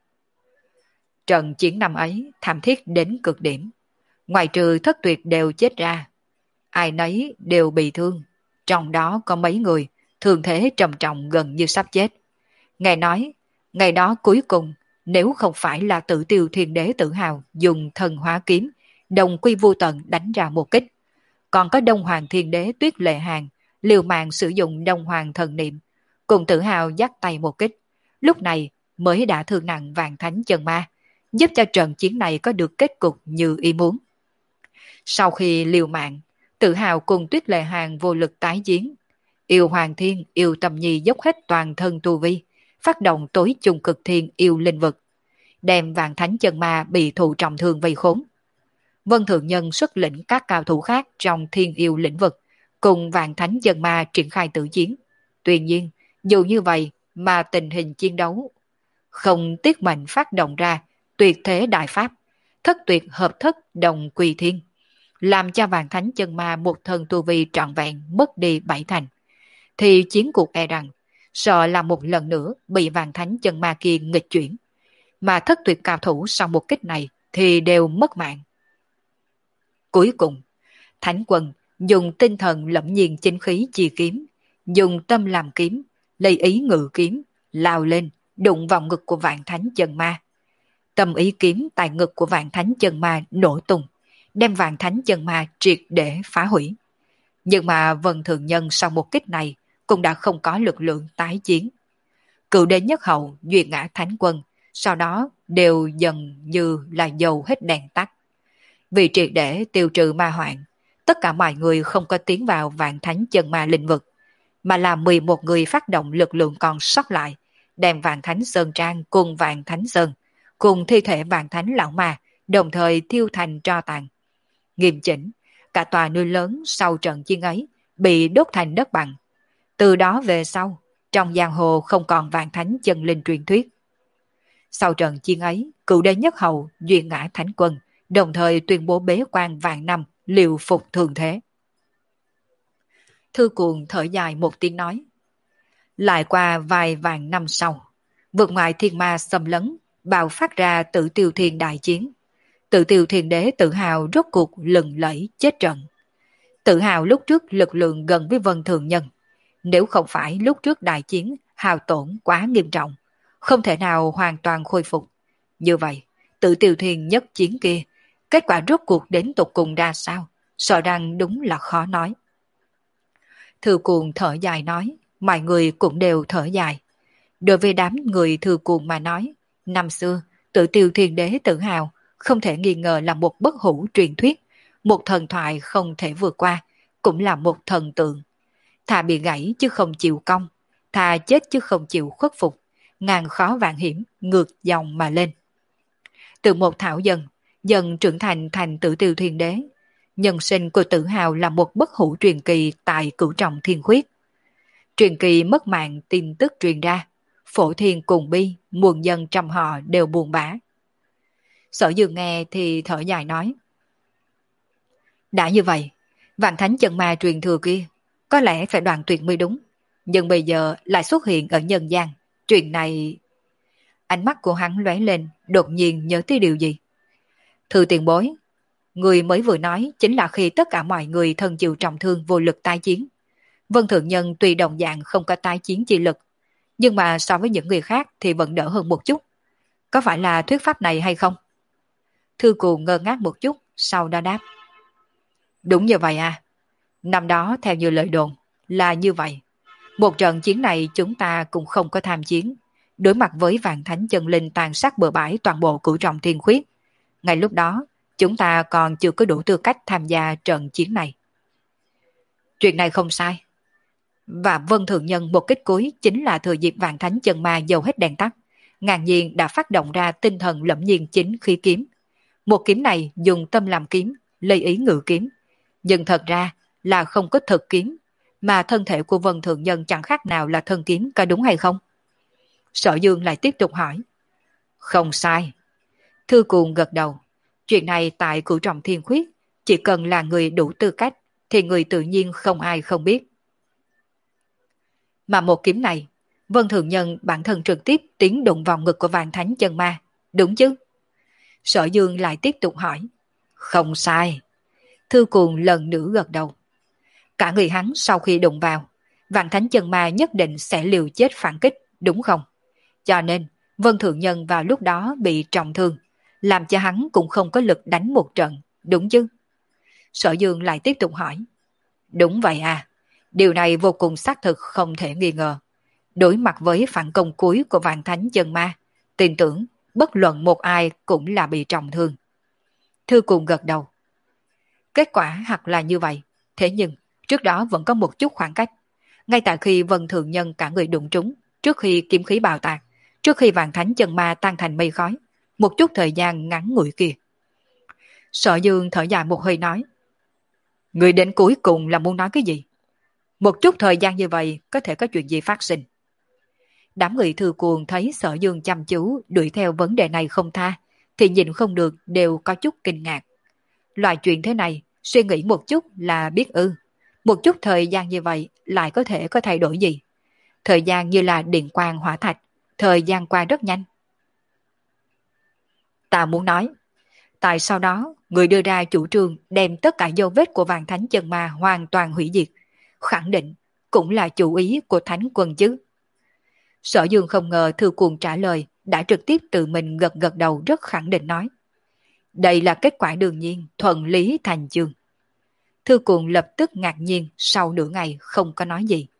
Trận chiến năm ấy thảm thiết đến cực điểm. Ngoài trừ thất tuyệt đều chết ra, ai nấy đều bị thương. Trong đó có mấy người thương thế trầm trọng gần như sắp chết. Ngài nói, ngày đó cuối cùng, nếu không phải là Tự Tiêu Thiên Đế tự hào dùng thần hóa kiếm, đồng quy vô tận đánh ra một kích, còn có Đông Hoàng Thiên Đế Tuyết Lệ Hàng liều mạng sử dụng Đông Hoàng thần niệm, cùng tự hào dắt tay một kích, lúc này mới đã thương nặng vạn thánh chân ma, giúp cho trận chiến này có được kết cục như ý muốn. Sau khi liều mạng, tự hào cùng Tuyết Lệ Hàng vô lực tái chiến, Yêu Hoàng Thiên, Yêu Tâm Nhi dốc hết toàn thân tu vi, phát động tối trung cực thiên yêu linh vực, đem vạn thánh chân ma bị thụ trọng thương vây khốn. Vân Thượng Nhân xuất lĩnh các cao thủ khác trong thiên yêu lĩnh vực, cùng vạn thánh chân ma triển khai tử chiến. Tuy nhiên, dù như vậy mà tình hình chiến đấu không tiếc mệnh phát động ra tuyệt thế đại pháp, thất tuyệt hợp thất đồng quỳ thiên, làm cho vạn thánh chân ma một thân tu vi trọn vẹn mất đi bảy thành, thì chiến cuộc e rằng sợ là một lần nữa bị vạn thánh chân ma kia nghịch chuyển, mà thất tuyệt cao thủ sau một kích này thì đều mất mạng. Cuối cùng, thánh quân dùng tinh thần lẫm nhiên chính khí chi kiếm, dùng tâm làm kiếm, lấy ý ngự kiếm, lao lên, đụng vào ngực của vạn thánh chân ma. Tâm ý kiếm tại ngực của vạn thánh chân ma nổ tung, đem vạn thánh chân ma triệt để phá hủy. Nhưng mà Vân Thường Nhân sau một kích này cũng đã không có lực lượng tái chiến. Cựu đế nhất hậu, duy ngã thánh quân, sau đó đều dần như là dầu hết đèn tắt. Vì triệt để tiêu trừ ma hoạn, tất cả mọi người không có tiến vào vạn thánh chân ma lĩnh vực, mà là mười một người phát động lực lượng còn sót lại, đem vạn thánh sơn trang cùng vạn thánh sơn, cùng thi thể vạn thánh lão ma, đồng thời thiêu thành tro tàn. Nghiêm chỉnh, cả tòa núi lớn sau trận chiến ấy bị đốt thành đất bằng. Từ đó về sau, trong giang hồ không còn vạn thánh chân linh truyền thuyết. Sau trận chiến ấy, cựu đế nhất hầu, duy ngã thánh quân, đồng thời tuyên bố bế quan vạn năm, liều phục thường thế. Thư Cuồng thở dài một tiếng nói. Lại qua vài vạn năm sau, vượt ngoại thiên ma xâm lấn, bạo phát ra Tự Tiêu Thiên đại chiến. Tự Tiêu Thiên Đế tự hào rốt cuộc lừng lẫy chết trận. Tự hào lúc trước lực lượng gần với Vân Thường Nhân. Nếu không phải lúc trước đại chiến hao tổn quá nghiêm trọng, không thể nào hoàn toàn khôi phục. Như vậy, Tự Tiêu Thiên nhất chiến kia, kết quả rốt cuộc đến tục cùng ra sao, sợ rằng đúng là khó nói. Thư Cuồng thở dài nói, mọi người cũng đều thở dài. Đối với đám người Thư Cuồng mà nói, năm xưa, Tự Tiêu Thiên Đế tự hào, không thể nghi ngờ là một bất hủ truyền thuyết, một thần thoại không thể vượt qua, cũng là một thần tượng. Thà bị gãy chứ không chịu cong, thà chết chứ không chịu khuất phục, ngàn khó vạn hiểm, ngược dòng mà lên. Từ một thảo dân, dần trưởng thành thành Tự Tiêu Thiên Đế, nhân sinh của Tử Hào là một bất hủ truyền kỳ tại Cửu Trọng Thiên Khuyết. Truyền kỳ mất mạng tin tức truyền ra, Phổ Thiên cùng Bi, muôn dân trong họ đều buồn bã. Sở Dương nghe thì thở dài nói. Đã như vậy, Vạn Thánh chân ma truyền thừa kia, có lẽ phải đoạn tuyệt mới đúng. Nhưng bây giờ lại xuất hiện ở nhân gian. Chuyện này... Ánh mắt của hắn lóe lên, đột nhiên nhớ tới điều gì. Thư tiền bối, người mới vừa nói chính là khi tất cả mọi người thân chịu trọng thương vô lực tái chiến. Vân Thượng Nhân tuy đồng dạng không có tái chiến chi lực, nhưng mà so với những người khác thì vẫn đỡ hơn một chút. Có phải là thuyết pháp này hay không? Thư Cuồng ngơ ngác một chút, sau đó đáp. Đúng như vậy à. Năm đó theo như lời đồn, là như vậy. Một trận chiến này chúng ta cũng không có tham chiến. Đối mặt với Vạn Thánh chân linh tàn sát bừa bãi toàn bộ Cửu Trọng Thiên Khuyết. Ngay lúc đó, chúng ta còn chưa có đủ tư cách tham gia trận chiến này. Chuyện này không sai. Và Vân Thượng Nhân một kích cuối chính là thừa dịp Vạn Thánh chân ma dầu hết đèn tắt. Ngàn nhiên đã phát động ra tinh thần lẫm nhiên chính khí kiếm. Một kiếm này dùng tâm làm kiếm, lấy ý ngự kiếm. Nhưng thật ra là không có thực kiếm, mà thân thể của Vân Thượng Nhân chẳng khác nào là thân kiếm, có đúng hay không? Sở Dương lại tiếp tục hỏi. Không sai. Thư Cuồng gật đầu. Chuyện này tại Cửu Trọng Thiên Khuyết, chỉ cần là người đủ tư cách, thì người tự nhiên không ai không biết. Mà một kiếm này, Vân Thượng Nhân bản thân trực tiếp tiến đụng vào ngực của Vạn Thánh chân ma, đúng chứ? Sở Dương lại tiếp tục hỏi. Không sai. Thư Cuồng lần nữa gật đầu. Cả người hắn sau khi đụng vào, Vạn Thánh chân ma nhất định sẽ liều chết phản kích, đúng không? Cho nên, Vân Thượng Nhân vào lúc đó bị trọng thương, làm cho hắn cũng không có lực đánh một trận, đúng chứ? Sở Dương lại tiếp tục hỏi. Đúng vậy à, điều này vô cùng xác thực không thể nghi ngờ. Đối mặt với phản công cuối của Vạn Thánh chân ma, tin tưởng bất luận một ai cũng là bị trọng thương. Thư Cuồng gật đầu. Kết quả hẳn là như vậy, thế nhưng trước đó vẫn có một chút khoảng cách. Ngay tại khi Vân Thượng Nhân cả người đụng trúng, trước khi kiếm khí bạo tạc, trước khi Vạn Thánh chân ma tan thành mây khói, một chút thời gian ngắn ngủi kia. Sở Dương thở dài một hơi nói. Người đến cuối cùng là muốn nói cái gì? Một chút thời gian như vậy có thể có chuyện gì phát sinh? Đám người Thư Cuồng thấy Sở Dương chăm chú đuổi theo vấn đề này không tha, thì nhìn không được đều có chút kinh ngạc. Loại chuyện thế này, suy nghĩ một chút là biết ư. Một chút thời gian như vậy lại có thể có thay đổi gì? Thời gian như là điện quang hỏa thạch, thời gian qua rất nhanh. Ta muốn nói, tại sau đó người đưa ra chủ trương đem tất cả dấu vết của Vạn Thánh chân ma hoàn toàn hủy diệt, khẳng định cũng là chủ ý của Thánh quân chứ. Sở Dương không ngờ Thư Cuồng trả lời đã trực tiếp tự mình gật gật đầu rất khẳng định nói. Đây là kết quả đương nhiên, thuận lý thành chương. Thư Cuồng lập tức ngạc nhiên, sau nửa ngày không có nói gì.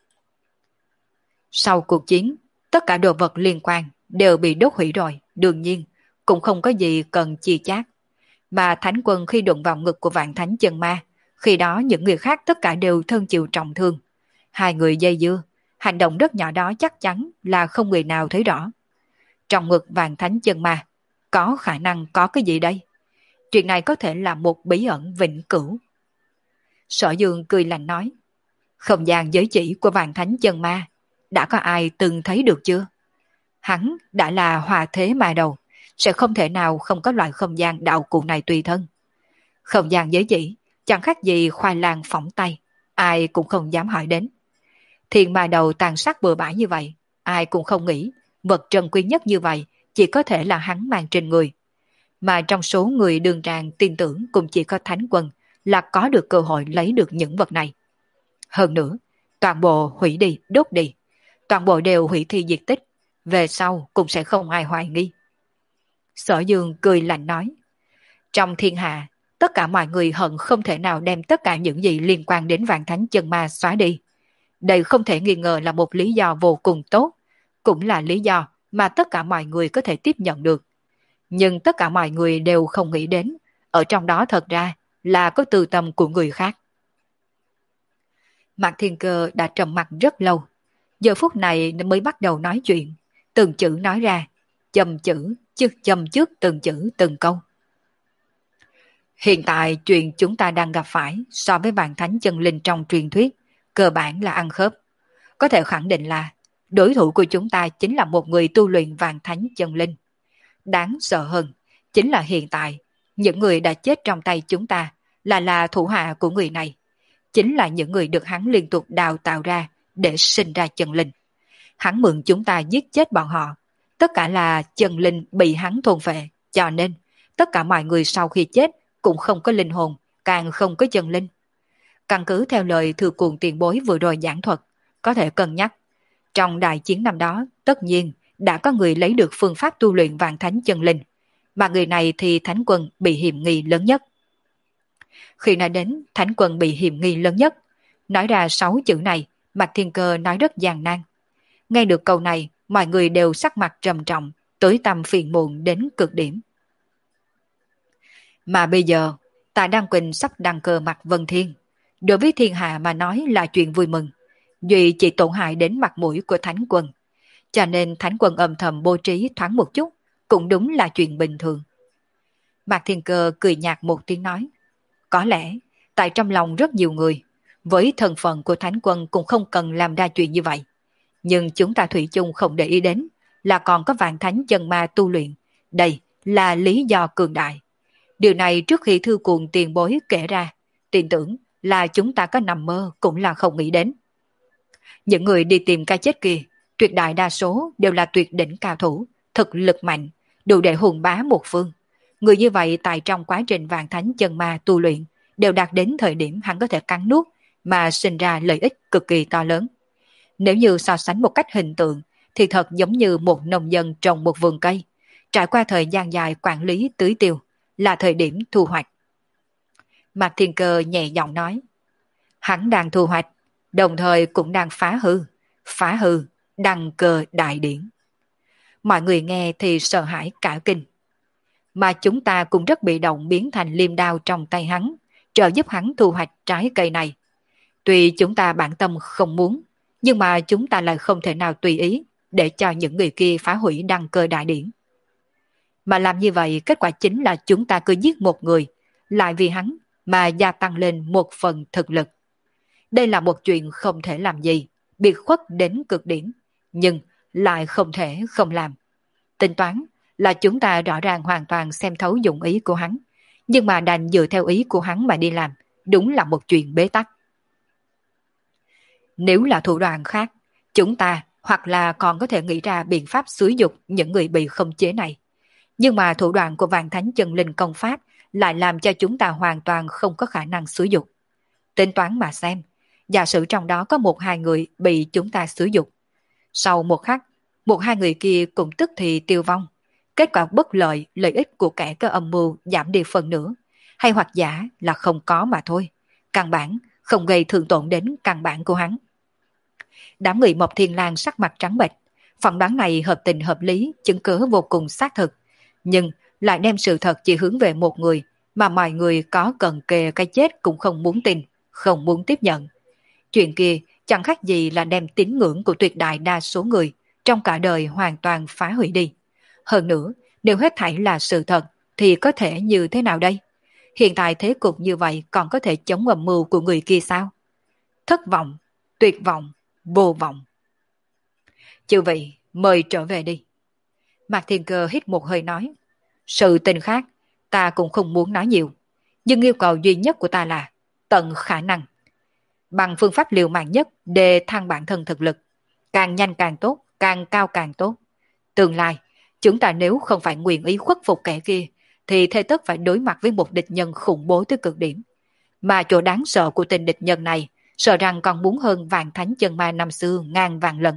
Sau cuộc chiến, tất cả đồ vật liên quan đều bị đốt hủy rồi, đương nhiên cũng không có gì cần chia chác. Mà Thánh quân khi đụng vào ngực của Vạn Thánh chân ma, khi đó những người khác tất cả đều thân chịu trọng thương. Hai người dây dưa, hành động rất nhỏ đó chắc chắn là không người nào thấy rõ. Trong ngực Vạn Thánh chân ma, có khả năng có cái gì đây? Chuyện này có thể là một bí ẩn vĩnh cửu. Sở Dương cười lạnh nói. Không gian giới chỉ của Vạn Thánh chân ma, đã có ai từng thấy được chưa? Hắn đã là hòa thế mà đầu, sẽ không thể nào không có loại không gian đạo cụ này tùy thân. Không gian giới chỉ, chẳng khác gì khoai lang phỏng tay, ai cũng không dám hỏi đến. Thiên mà đầu tàn sát bừa bãi như vậy, ai cũng không nghĩ, vật trân quý nhất như vậy, chỉ có thể là hắn mang trên người. Mà trong số người đường tràng tin tưởng cũng chỉ có Thánh quân là có được cơ hội lấy được những vật này. Hơn nữa, toàn bộ hủy đi, đốt đi, toàn bộ đều hủy thi diệt tích, về sau cũng sẽ không ai hoài nghi. Sở Dương cười lạnh nói, trong thiên hạ, tất cả mọi người hận không thể nào đem tất cả những gì liên quan đến Vạn Thánh chân ma xóa đi. Đây không thể nghi ngờ là một lý do vô cùng tốt, cũng là lý do mà tất cả mọi người có thể tiếp nhận được. Nhưng tất cả mọi người đều không nghĩ đến, ở trong đó thật ra là có tư tâm của người khác. Mạc Thiên Cơ đã trầm mặt rất lâu, giờ phút này mới bắt đầu nói chuyện, từng chữ nói ra, chầm chữ, chứ chầm trước từng chữ từng câu. Hiện tại chuyện chúng ta đang gặp phải so với vạn thánh chân linh trong truyền thuyết, cơ bản là ăn khớp. Có thể khẳng định là đối thủ của chúng ta chính là một người tu luyện vạn thánh chân linh. Đáng sợ hơn chính là hiện tại, những người đã chết trong tay chúng ta là là thủ hạ của người này. Chính là những người được hắn liên tục đào tạo ra để sinh ra chân linh. Hắn mượn chúng ta giết chết bọn họ. Tất cả là chân linh bị hắn thôn phệ, cho nên tất cả mọi người sau khi chết cũng không có linh hồn, càng không có chân linh. Căn cứ theo lời thừa cuồng tiền bối vừa rồi giảng thuật, có thể cân nhắc. Trong đại chiến năm đó, tất nhiên đã có người lấy được phương pháp tu luyện vạn thánh chân linh, mà người này thì thánh quân bị hiểm nghi lớn nhất. Khi nói đến thánh quân bị hiểm nghi lớn nhất, nói ra sáu chữ này, Mạc Thiên Cơ nói rất gian nan. Nghe được câu này, mọi người đều sắc mặt trầm trọng, tối tăm phiền muộn đến cực điểm. Mà bây giờ, Tạ Đăng Quỳnh sắp đăng cơ mặt Vân Thiên. Đối với thiên hạ mà nói là chuyện vui mừng. Duy chỉ tổn hại đến mặt mũi của thánh quân. Cho nên thánh quân âm thầm bố trí thoáng một chút, cũng đúng là chuyện bình thường. Mạc Thiên Cơ cười nhạt một tiếng nói. Có lẽ, tại trong lòng rất nhiều người, với thân phận của thánh quân cũng không cần làm ra chuyện như vậy. Nhưng chúng ta thủy chung không để ý đến, là còn có vạn thánh chân ma tu luyện. Đây là lý do cường đại. Điều này trước khi thư cuồng tiền bối kể ra, tin tưởng là chúng ta có nằm mơ cũng là không nghĩ đến. Những người đi tìm cái chết kia, tuyệt đại đa số đều là tuyệt đỉnh cao thủ, thực lực mạnh, đủ để hùng bá một phương. Người như vậy tại trong quá trình vạn thánh chân ma tu luyện, đều đạt đến thời điểm hắn có thể cắn nuốt mà sinh ra lợi ích cực kỳ to lớn. Nếu như so sánh một cách hình tượng, thì thật giống như một nông dân trồng một vườn cây, trải qua thời gian dài quản lý tưới tiêu, là thời điểm thu hoạch. Mạc Thiên Cơ nhẹ giọng nói, hắn đang thu hoạch, đồng thời cũng đang phá hư, phá hư, đăng cơ đại điển. Mọi người nghe thì sợ hãi cả kinh. Mà chúng ta cũng rất bị động biến thành liêm đao trong tay hắn, trợ giúp hắn thu hoạch trái cây này. Tuy chúng ta bản tâm không muốn, nhưng mà chúng ta lại không thể nào tùy ý để cho những người kia phá hủy đăng cơ đại điển. Mà làm như vậy kết quả chính là chúng ta cứ giết một người, lại vì hắn mà gia tăng lên một phần thực lực. Đây là một chuyện không thể làm gì, biệt khuất đến cực điểm, nhưng lại không thể không làm. Tính toán là chúng ta rõ ràng hoàn toàn xem thấu dụng ý của hắn, nhưng mà đành dựa theo ý của hắn mà đi làm, đúng là một chuyện bế tắc. Nếu là thủ đoạn khác, chúng ta hoặc là còn có thể nghĩ ra biện pháp xúi dục những người bị khống chế này. Nhưng mà thủ đoạn của vạn thánh chân linh công pháp lại làm cho chúng ta hoàn toàn không có khả năng xúi dục. Tính toán mà xem, giả sử trong đó có một hai người bị chúng ta xúi dục. Sau một khắc, một hai người kia cũng tức thì tiêu vong. Kết quả bất lợi, lợi ích của kẻ có âm mưu giảm đi phần nữa, hay hoặc giả là không có mà thôi. Căn bản không gây thương tổn đến căn bản của hắn. Đám người Mộc Thiên Lang sắc mặt trắng bệch, phỏng đoán này hợp tình hợp lý, chứng cứ vô cùng xác thực, nhưng lại đem sự thật chỉ hướng về một người mà mọi người có cần kề cái chết cũng không muốn tin, không muốn tiếp nhận. Chuyện kia chẳng khác gì là đem tín ngưỡng của tuyệt đại đa số người trong cả đời hoàn toàn phá hủy đi. Hơn nữa, nếu hết thảy là sự thật thì có thể như thế nào đây? Hiện tại thế cục như vậy còn có thể chống âm mưu của người kia sao? Thất vọng, tuyệt vọng, vô vọng. Chư vị, mời trở về đi. Mạc Thiên Cơ hít một hơi nói, sự tình khác ta cũng không muốn nói nhiều, nhưng yêu cầu duy nhất của ta là tận khả năng, bằng phương pháp liều mạng nhất để thăng bản thân thực lực, càng nhanh càng tốt, càng cao càng tốt. Tương lai, chúng ta nếu không phải nguyện ý khuất phục kẻ kia, thì thế tất phải đối mặt với một địch nhân khủng bố tới cực điểm. Mà chỗ đáng sợ của tên địch nhân này, sợ rằng còn muốn hơn vạn thánh chân ma năm xưa ngàn vạn lần.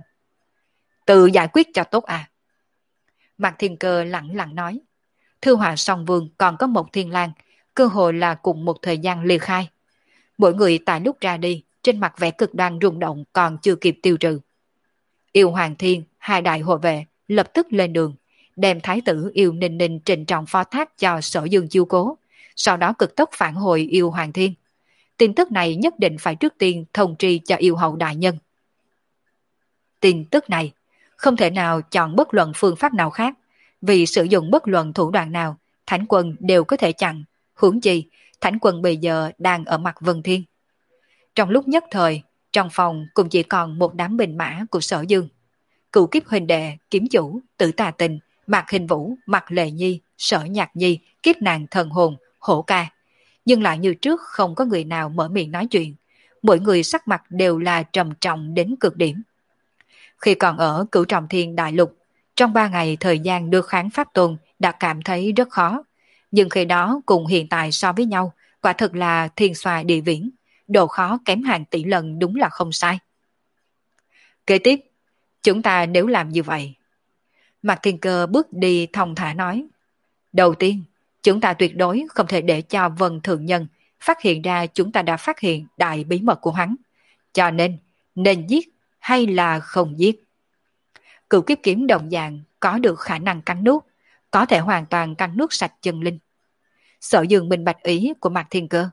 Tự giải quyết cho tốt à? Mạc Thiên Cơ lặng lặng nói. Thư Họa Song Vương còn có một Thiên Lang, cơ hội là cùng một thời gian ly khai. Mỗi người tại lúc ra đi, trên mặt vẻ cực đoan rung động còn chưa kịp tiêu trừ. Yêu Hoàng Thiên, hai đại hộ vệ, lập tức lên đường, đem thái tử Yêu Ninh Ninh trịnh trọng phó thác cho Sở Dương chiếu cố, sau đó cực tốc phản hồi Yêu Hoàng Thiên. Tin tức này nhất định phải trước tiên thông tri cho Yêu Hậu đại nhân. Tin tức này không thể nào chọn bất luận phương pháp nào khác, vì sử dụng bất luận thủ đoạn nào, Thánh quân đều có thể chặn, Huống chi, Thánh Quân bây giờ đang ở mặt Vân Thiên. Trong lúc nhất thời, trong phòng cũng chỉ còn một đám binh mã của Sở Dương. Cựu kiếp huynh đệ, kiếm chủ, tử tà tình, Mạc Hình Vũ, Mạc Lệ Nhi, Sở Nhạc Nhi, kiếp nàng thần hồn, hổ ca. Nhưng lại như trước không có người nào mở miệng nói chuyện. Mỗi người sắc mặt đều là trầm trọng đến cực điểm. Khi còn ở Cửu Trọng Thiên Đại Lục, trong ba ngày thời gian đưa kháng Pháp Tôn đã cảm thấy rất khó. Nhưng khi đó cùng hiện tại so với nhau, quả thực là thiên xoài địa viễn, độ khó kém hàng tỷ lần đúng là không sai. Kế tiếp, chúng ta nếu làm như vậy. Mạc Thiên Cơ bước đi thong thả nói. Đầu tiên, chúng ta tuyệt đối không thể để cho Vân Thượng Nhân phát hiện ra chúng ta đã phát hiện đại bí mật của hắn. Cho nên, nên giết hay là không giết. Cửu kiếp kiếm đồng dạng có được khả năng cắn nuốt, có thể hoàn toàn cắn nuốt sạch chân linh. Sở Dương minh bạch ý của Mạc Thiên Cơ.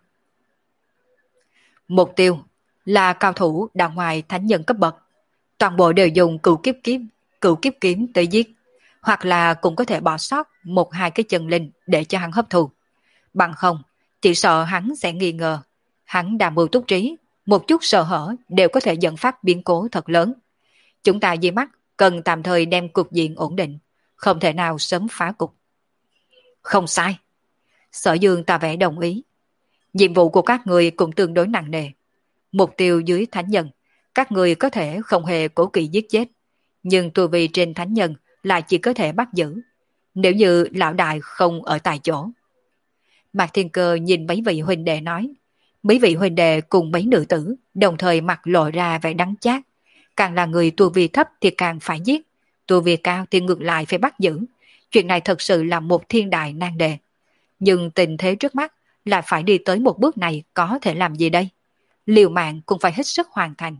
Mục tiêu là cao thủ đạo ngoài thánh nhân cấp bậc. Toàn bộ đều dùng cửu kiếp kiếm, cửu kiếp kiếm tới giết. Hoặc là cũng có thể bỏ sót một hai cái chân linh để cho hắn hấp thụ. Bằng không, chỉ sợ hắn sẽ nghi ngờ. Hắn đã mưu túc trí, một chút sợ hở đều có thể dẫn phát biến cố thật lớn. Chúng ta di mắt cần tạm thời đem cục diện ổn định, không thể nào sớm phá cục. Không sai. Sở Dương tỏ vẻ đồng ý. Nhiệm vụ của các người cũng tương đối nặng nề. Mục tiêu dưới thánh nhân, các người có thể không hề cố kỵ giết chết, nhưng tu vi trên thánh nhân lại chỉ có thể bắt giữ, nếu như lão đại không ở tại chỗ. Mạc Thiên Cơ nhìn mấy vị huynh đệ nói, mấy vị huynh đệ cùng mấy nữ tử đồng thời mặt lộ ra vẻ đắng chát. Càng là người tu vi thấp thì càng phải giết, tu vi cao thì ngược lại phải bắt giữ. Chuyện này thật sự là một thiên đại nan đề. Nhưng tình thế trước mắt lại phải đi tới một bước này, có thể làm gì đây? Liều mạng cũng phải hết sức hoàn thành.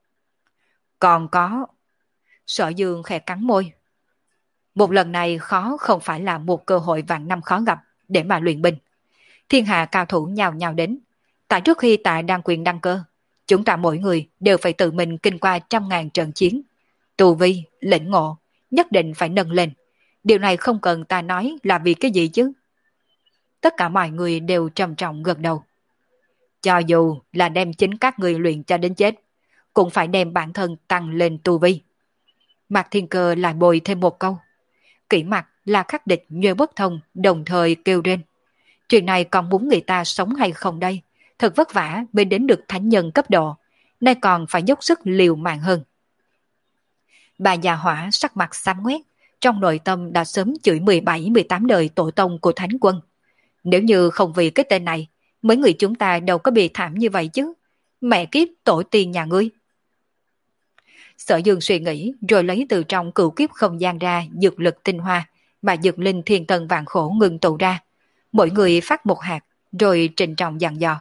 Còn có... Sở Dương khẽ cắn môi. Một lần này khó không phải là một cơ hội vạn năm khó gặp để mà luyện binh. Thiên hạ cao thủ nhào nhào đến. Tại trước khi tại đăng quyền đăng cơ, chúng ta mỗi người đều phải tự mình kinh qua trăm ngàn trận chiến. Tu vi, lĩnh ngộ, nhất định phải nâng lên. Điều này không cần ta nói là vì cái gì chứ? Tất cả mọi người đều trầm trọng gật đầu. Cho dù là đem chính các người luyện cho đến chết, cũng phải đem bản thân tăng lên tu vi. Mạc Thiên Cơ lại bồi thêm một câu. Kỷ mặt là khắc địch như bất thông, đồng thời kêu lên. Chuyện này còn muốn người ta sống hay không đây? Thật vất vả mới đến được thánh nhân cấp độ, nay còn phải dốc sức liều mạng hơn. Bà già hỏa sắc mặt xám ngoét, trong nội tâm đã sớm chửi mười bảy mười tám đời tổ tông của Thánh Quân. Nếu như không vì cái tên này, mấy người chúng ta đâu có bị thảm như vậy chứ. Mẹ kiếp tổ tiên nhà ngươi. Sở Dương suy nghĩ rồi lấy từ trong cửu kiếp không gian ra dược lực tinh hoa mà dược linh thiên tần vạn khổ ngừng tụ ra. Mỗi người phát một hạt rồi trịnh trọng dặn dò.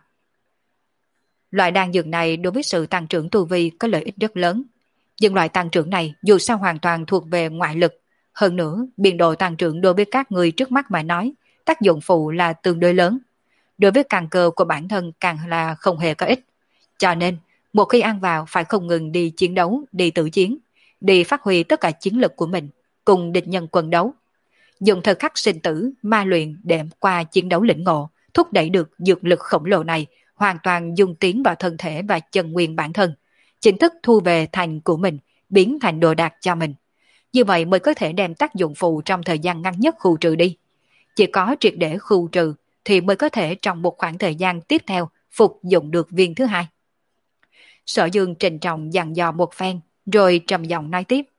Loại đan dược này đối với sự tăng trưởng tu vi có lợi ích rất lớn. Nhưng loại tăng trưởng này dù sao hoàn toàn thuộc về ngoại lực. Hơn nữa, biên độ tăng trưởng đối với các người trước mắt mà nói, tác dụng phụ là tương đối lớn. Đối với căn cơ của bản thân càng là không hề có ích. Cho nên, một khi ăn vào phải không ngừng đi chiến đấu, đi tự chiến, đi phát huy tất cả chiến lực của mình, cùng địch nhân quân đấu. Dùng thời khắc sinh tử, ma luyện để qua chiến đấu lĩnh ngộ, thúc đẩy được dược lực khổng lồ này, hoàn toàn dung tiến vào thân thể và chân nguyên bản thân, chính thức thu về thành của mình, biến thành đồ đạc cho mình. Như vậy mới có thể đem tác dụng phụ trong thời gian ngắn nhất khu trừ đi. Chỉ có triệt để khu trừ thì mới có thể trong một khoảng thời gian tiếp theo phục dụng được viên thứ hai. Sở Dương trịnh trọng dặn dò một phen, rồi trầm giọng nói tiếp.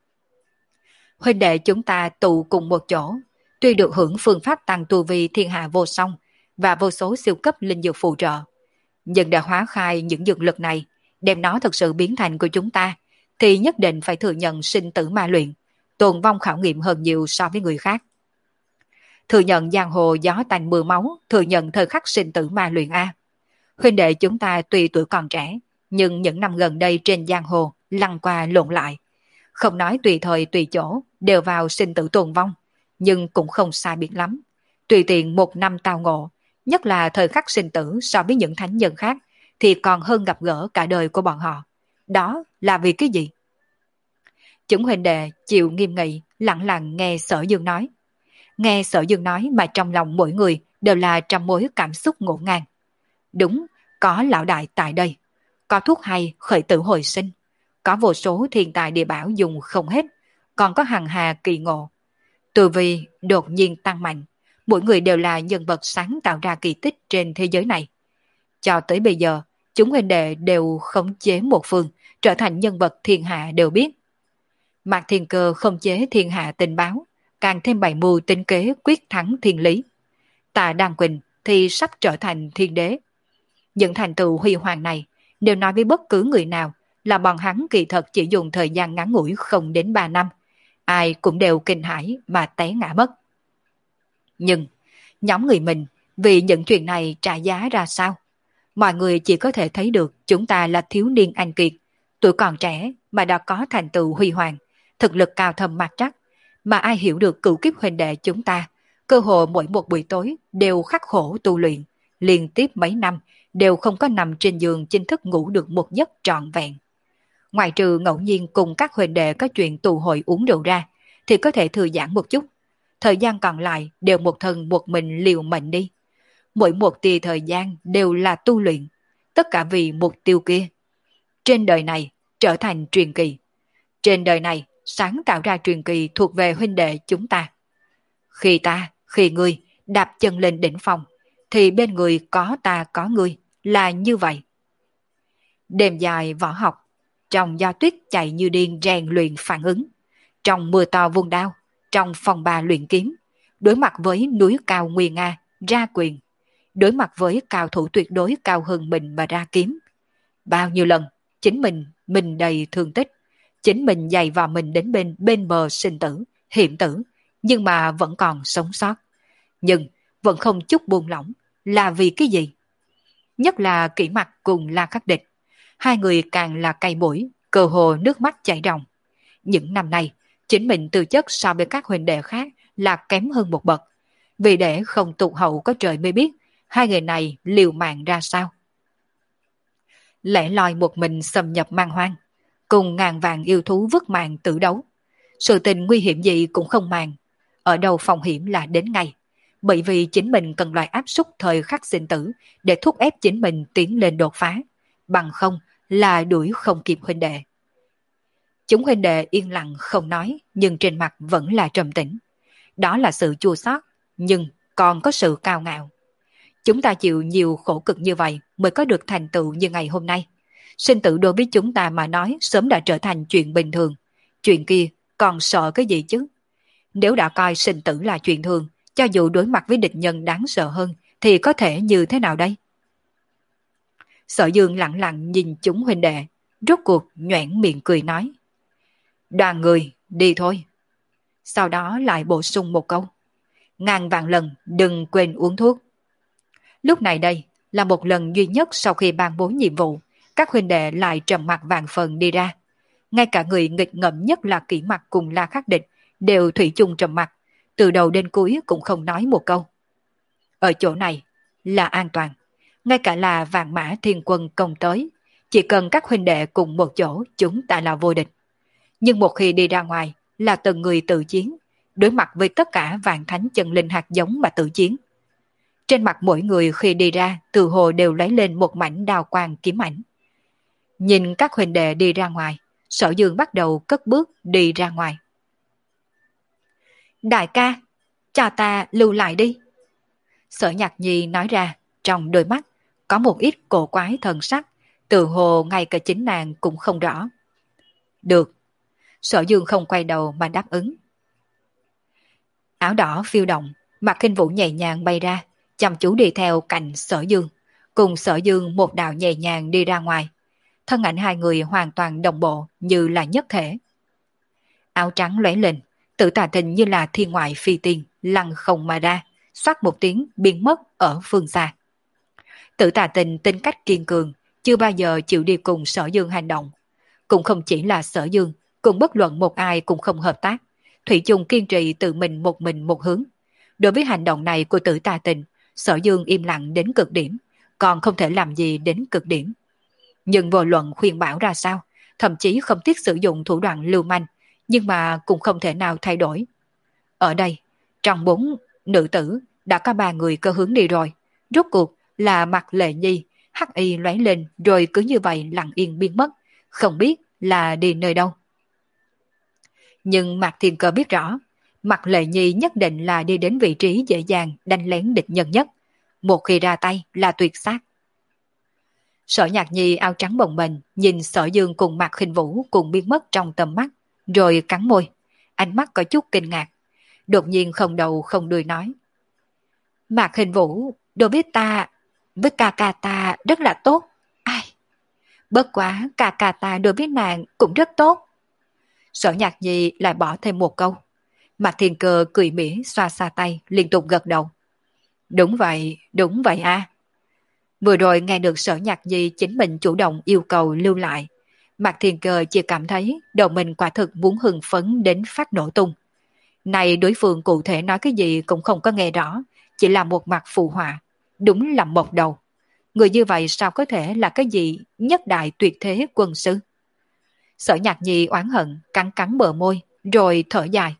Huynh đệ chúng ta tụ cùng một chỗ, tuy được hưởng phương pháp tăng tu vi thiên hạ vô song và vô số siêu cấp linh dược phụ trợ, nhưng đã hóa khai những dược lực này, đem nó thực sự biến thành của chúng ta, thì nhất định phải thừa nhận sinh tử ma luyện, tồn vong khảo nghiệm hơn nhiều so với người khác. Thừa nhận giang hồ gió tanh mưa máu, thừa nhận thời khắc sinh tử ma luyện A. Huynh đệ chúng ta tuy tuổi còn trẻ, nhưng những năm gần đây trên giang hồ lăn qua lộn lại. Không nói tùy thời tùy chỗ, đều vào sinh tử tồn vong, nhưng cũng không sai biệt lắm. Tùy tiện một năm tao ngộ, nhất là thời khắc sinh tử so với những thánh nhân khác, thì còn hơn gặp gỡ cả đời của bọn họ. Đó là vì cái gì? Chúng huynh đệ chịu nghiêm nghị, lặng lặng nghe Sở Dương nói. Nghe Sở Dương nói mà trong lòng mỗi người đều là trăm mối cảm xúc ngổn ngang. Đúng, có lão đại tại đây, có thuốc hay khởi tử hồi sinh, có vô số thiên tài địa bảo dùng không hết, còn có hằng hà kỳ ngộ. Tu vi đột nhiên tăng mạnh, mỗi người đều là nhân vật sáng tạo ra kỳ tích trên thế giới này. Cho tới bây giờ, chúng huynh đệ đều khống chế một phương, trở thành nhân vật thiên hạ đều biết. Mạc Thiên Cơ khống chế thiên hạ tình báo, càng thêm bày mưu tính kế quyết thắng thiên lý. Tạ Đan Quỳnh thì sắp trở thành thiên đế. Những thành tựu huy hoàng này, đều nói với bất cứ người nào là bọn hắn kỳ thật chỉ dùng thời gian ngắn ngủi không đến ba năm. Ai cũng đều kinh hãi mà té ngã mất. Nhưng, nhóm người mình vì những chuyện này trả giá ra sao? Mọi người chỉ có thể thấy được chúng ta là thiếu niên anh kiệt, tuổi còn trẻ mà đã có thành tựu huy hoàng, thực lực cao thâm mặt chắc, mà ai hiểu được cửu kiếp huynh đệ chúng ta, cơ hồ mỗi một buổi tối đều khắc khổ tu luyện, liên tiếp mấy năm đều không có nằm trên giường chính thức ngủ được một giấc trọn vẹn. Ngoài trừ ngẫu nhiên cùng các huynh đệ có chuyện tụ hội uống rượu ra, thì có thể thư giãn một chút. Thời gian còn lại đều một thân một mình liều mệnh đi. Mỗi một tia thời gian đều là tu luyện, tất cả vì mục tiêu kia. Trên đời này trở thành truyền kỳ. Trên đời này sáng tạo ra truyền kỳ thuộc về huynh đệ chúng ta. Khi ta, khi ngươi đạp chân lên đỉnh phong, thì bên người có ta có ngươi, là như vậy. Đêm dài võ học, trong gió tuyết chạy như điên rèn luyện phản ứng, trong mưa to vung đao, trong phòng bà luyện kiếm, đối mặt với núi cao nguy nga, ra quyền, đối mặt với cao thủ tuyệt đối cao hơn mình mà ra kiếm. Bao nhiêu lần, chính mình, mình đầy thương tích, chính mình dày vào mình đến bên, bên bờ sinh tử, hiểm tử, nhưng mà vẫn còn sống sót. Nhưng, vẫn không chút buông lỏng, là vì cái gì? Nhất là Kỷ Mặc cùng La Khắc Địch, hai người càng là cay mũi, cơ hồ nước mắt chảy ròng. Những năm nay, chính mình tư chất so với các huynh đệ khác là kém hơn một bậc. Vì để không tụt hậu có trời mới biết, hai người này liều mạng ra sao. Lẻ loi một mình xâm nhập man hoang, cùng ngàn vạn yêu thú vứt mạng tự đấu. Sự tình nguy hiểm gì cũng không màng, ở đâu phòng hiểm là đến ngay. Bởi vì chính mình cần loại áp suất thời khắc sinh tử để thúc ép chính mình tiến lên đột phá, bằng không là đuổi không kịp huynh đệ. Chúng huynh đệ yên lặng không nói, nhưng trên mặt vẫn là trầm tĩnh. Đó là sự chua xót, nhưng còn có sự cao ngạo. Chúng ta chịu nhiều khổ cực như vậy mới có được thành tựu như ngày hôm nay. Sinh tử đối với chúng ta mà nói sớm đã trở thành chuyện bình thường. Chuyện kia còn sợ cái gì chứ? Nếu đã coi sinh tử là chuyện thường, cho dù đối mặt với địch nhân đáng sợ hơn, thì có thể như thế nào đây? Sở Dương lặng lặng nhìn chúng huynh đệ, rốt cuộc nhoẻn miệng cười nói. Đoàn người, đi thôi. Sau đó lại bổ sung một câu. Ngàn vạn lần đừng quên uống thuốc. Lúc này đây là một lần duy nhất sau khi ban bố nhiệm vụ, các huynh đệ lại trầm mặc vàng phần đi ra. Ngay cả người nghịch ngợm nhất là Kỷ Mặc cùng La Khắc Địch đều thủy chung trầm mặc, từ đầu đến cuối cũng không nói một câu. Ở chỗ này là an toàn, ngay cả là vạn mã thiên quân công tới, chỉ cần các huynh đệ cùng một chỗ chúng ta là vô địch. Nhưng một khi đi ra ngoài là từng người tự chiến, đối mặt với tất cả vạn thánh chân linh hạt giống mà tự chiến. Trên mặt mỗi người khi đi ra từ hồ đều lấy lên một mảnh đào quang kiếm ảnh. Nhìn các huynh đệ đi ra ngoài, Sở Dương bắt đầu cất bước đi ra ngoài. Đại ca, cho ta lưu lại đi. Sở Nhạc Nhi nói ra, trong đôi mắt có một ít cổ quái thần sắc, từ hồ ngay cả chính nàng cũng không rõ. Được. Sở Dương không quay đầu mà đáp ứng. Áo đỏ phiêu động, Mạc Khinh Vũ nhẹ nhàng bay ra, chăm chú đi theo cạnh Sở Dương, cùng Sở Dương một đạo nhẹ nhàng đi ra ngoài. Thân ảnh hai người hoàn toàn đồng bộ như là nhất thể. Áo trắng lóe lên, Tử Tà Tình như là thiên ngoại phi tiên, lăng không mà ra, xoát một tiếng biến mất ở phương xa. Tử Tà Tình tính cách kiên cường, chưa bao giờ chịu đi cùng Sở Dương hành động. Cũng không chỉ là Sở Dương, cùng bất luận một ai cũng không hợp tác. Thủy chung kiên trì tự mình một mình một hướng. Đối với hành động này của Tử Tà Tình, Sở Dương im lặng đến cực điểm, còn không thể làm gì đến cực điểm. Nhưng vô luận khuyên bảo ra sao, thậm chí không tiếc sử dụng thủ đoạn lưu manh, nhưng mà cũng không thể nào thay đổi. Ở đây, trong bốn nữ tử, đã có ba người cơ hướng đi rồi. Rốt cuộc là Mạc Lệ Nhi, hắc y lóe lên rồi cứ như vậy lặng yên biến mất, không biết là đi nơi đâu. Nhưng Mạc Thiên Cơ biết rõ, Mạc Lệ Nhi nhất định là đi đến vị trí dễ dàng đánh lén địch nhân nhất. Một khi ra tay là tuyệt sát. Sở Nhạc Nhi áo trắng bồng bềnh nhìn Sở Dương cùng Mạc Khinh Vũ cùng biến mất trong tầm mắt, rồi cắn môi, ánh mắt có chút kinh ngạc. Đột nhiên không đầu không đuôi nói: Mạc Khinh Vũ, đồ biết ta với ca ca ta rất là tốt. Ai? Bất quá ca ca ta đối với nàng cũng rất tốt. Sở Nhạc Nhi lại bỏ thêm một câu. Mạc Thiên Cơ cười mỉa xoa xoa tay liên tục gật đầu. Đúng vậy, đúng vậy a. À. Vừa rồi nghe được Sở Nhạc Nhi chính mình chủ động yêu cầu lưu lại, Mạc Thiên Cơ chỉ cảm thấy đầu mình quả thực muốn hưng phấn đến phát nổ tung. Này đối phương cụ thể nói cái gì cũng không có nghe rõ, chỉ là một mặt phụ họa, đúng là một đầu. Người như vậy sao có thể là cái gì nhất đại tuyệt thế quân sư? Sở Nhạc Nhi oán hận cắn cắn bờ môi rồi thở dài.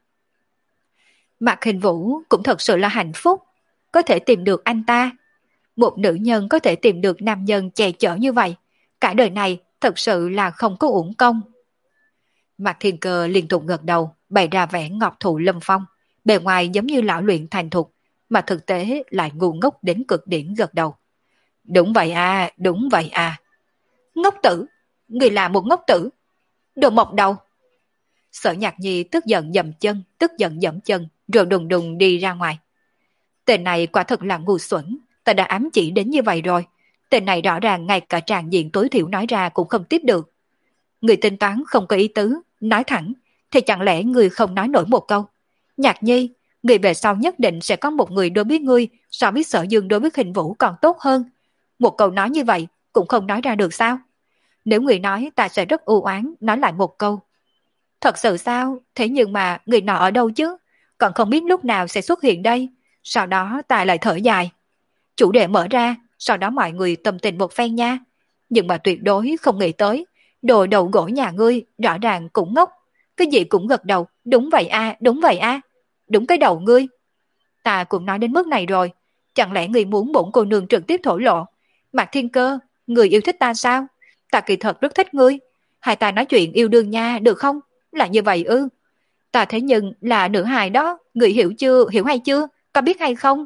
Mạc Hình Vũ cũng thật sự là hạnh phúc, có thể tìm được anh ta. Một nữ nhân có thể tìm được nam nhân che chở như vậy, cả đời này thật sự là không có uổng công. Mạc Thiên Cơ liên tục gật đầu, bày ra vẻ ngọc thụ lâm phong, bề ngoài giống như lão luyện thành thục, mà thực tế lại ngu ngốc đến cực điểm gật đầu. Đúng vậy à, đúng vậy à. Ngốc tử, người là một ngốc tử. Đồ mọc đầu. Sở Nhạc Nhi tức giận dậm chân, tức giận dậm chân, rồi đùng đùng đi ra ngoài. Tên này quả thật là ngu xuẩn, ta đã ám chỉ đến như vậy rồi. Tên này rõ ràng ngay cả tràng diện tối thiểu nói ra cũng không tiếp được. Người tính toán không có ý tứ, nói thẳng, thì chẳng lẽ người không nói nổi một câu. Nhạc Nhi, người về sau nhất định sẽ có một người đối với ngươi so với Sở Dương đối với Hình Vũ còn tốt hơn. Một câu nói như vậy cũng không nói ra được sao? Nếu người nói ta sẽ rất u oán nói lại một câu. Thật sự sao? Thế nhưng mà người nọ ở đâu chứ? Còn không biết lúc nào sẽ xuất hiện đây. Sau đó ta lại thở dài. Chủ đề mở ra, sau đó mọi người tâm tình một phen nha. Nhưng mà tuyệt đối không nghĩ tới. Đồ đầu gỗ nhà ngươi rõ ràng cũng ngốc. Cái gì cũng gật đầu. Đúng vậy a, đúng vậy a. Đúng cái đầu ngươi. Ta cũng nói đến mức này rồi. Chẳng lẽ ngươi muốn bổn cô nương trực tiếp thổ lộ? Mạc Thiên Cơ, người yêu thích ta sao? Ta kỳ thật rất thích ngươi. Hai ta nói chuyện yêu đương nha, được không? Là như vậy ư? Ta thế nhưng là nữ hài đó, người hiểu chưa, hiểu hay chưa? Có biết hay không?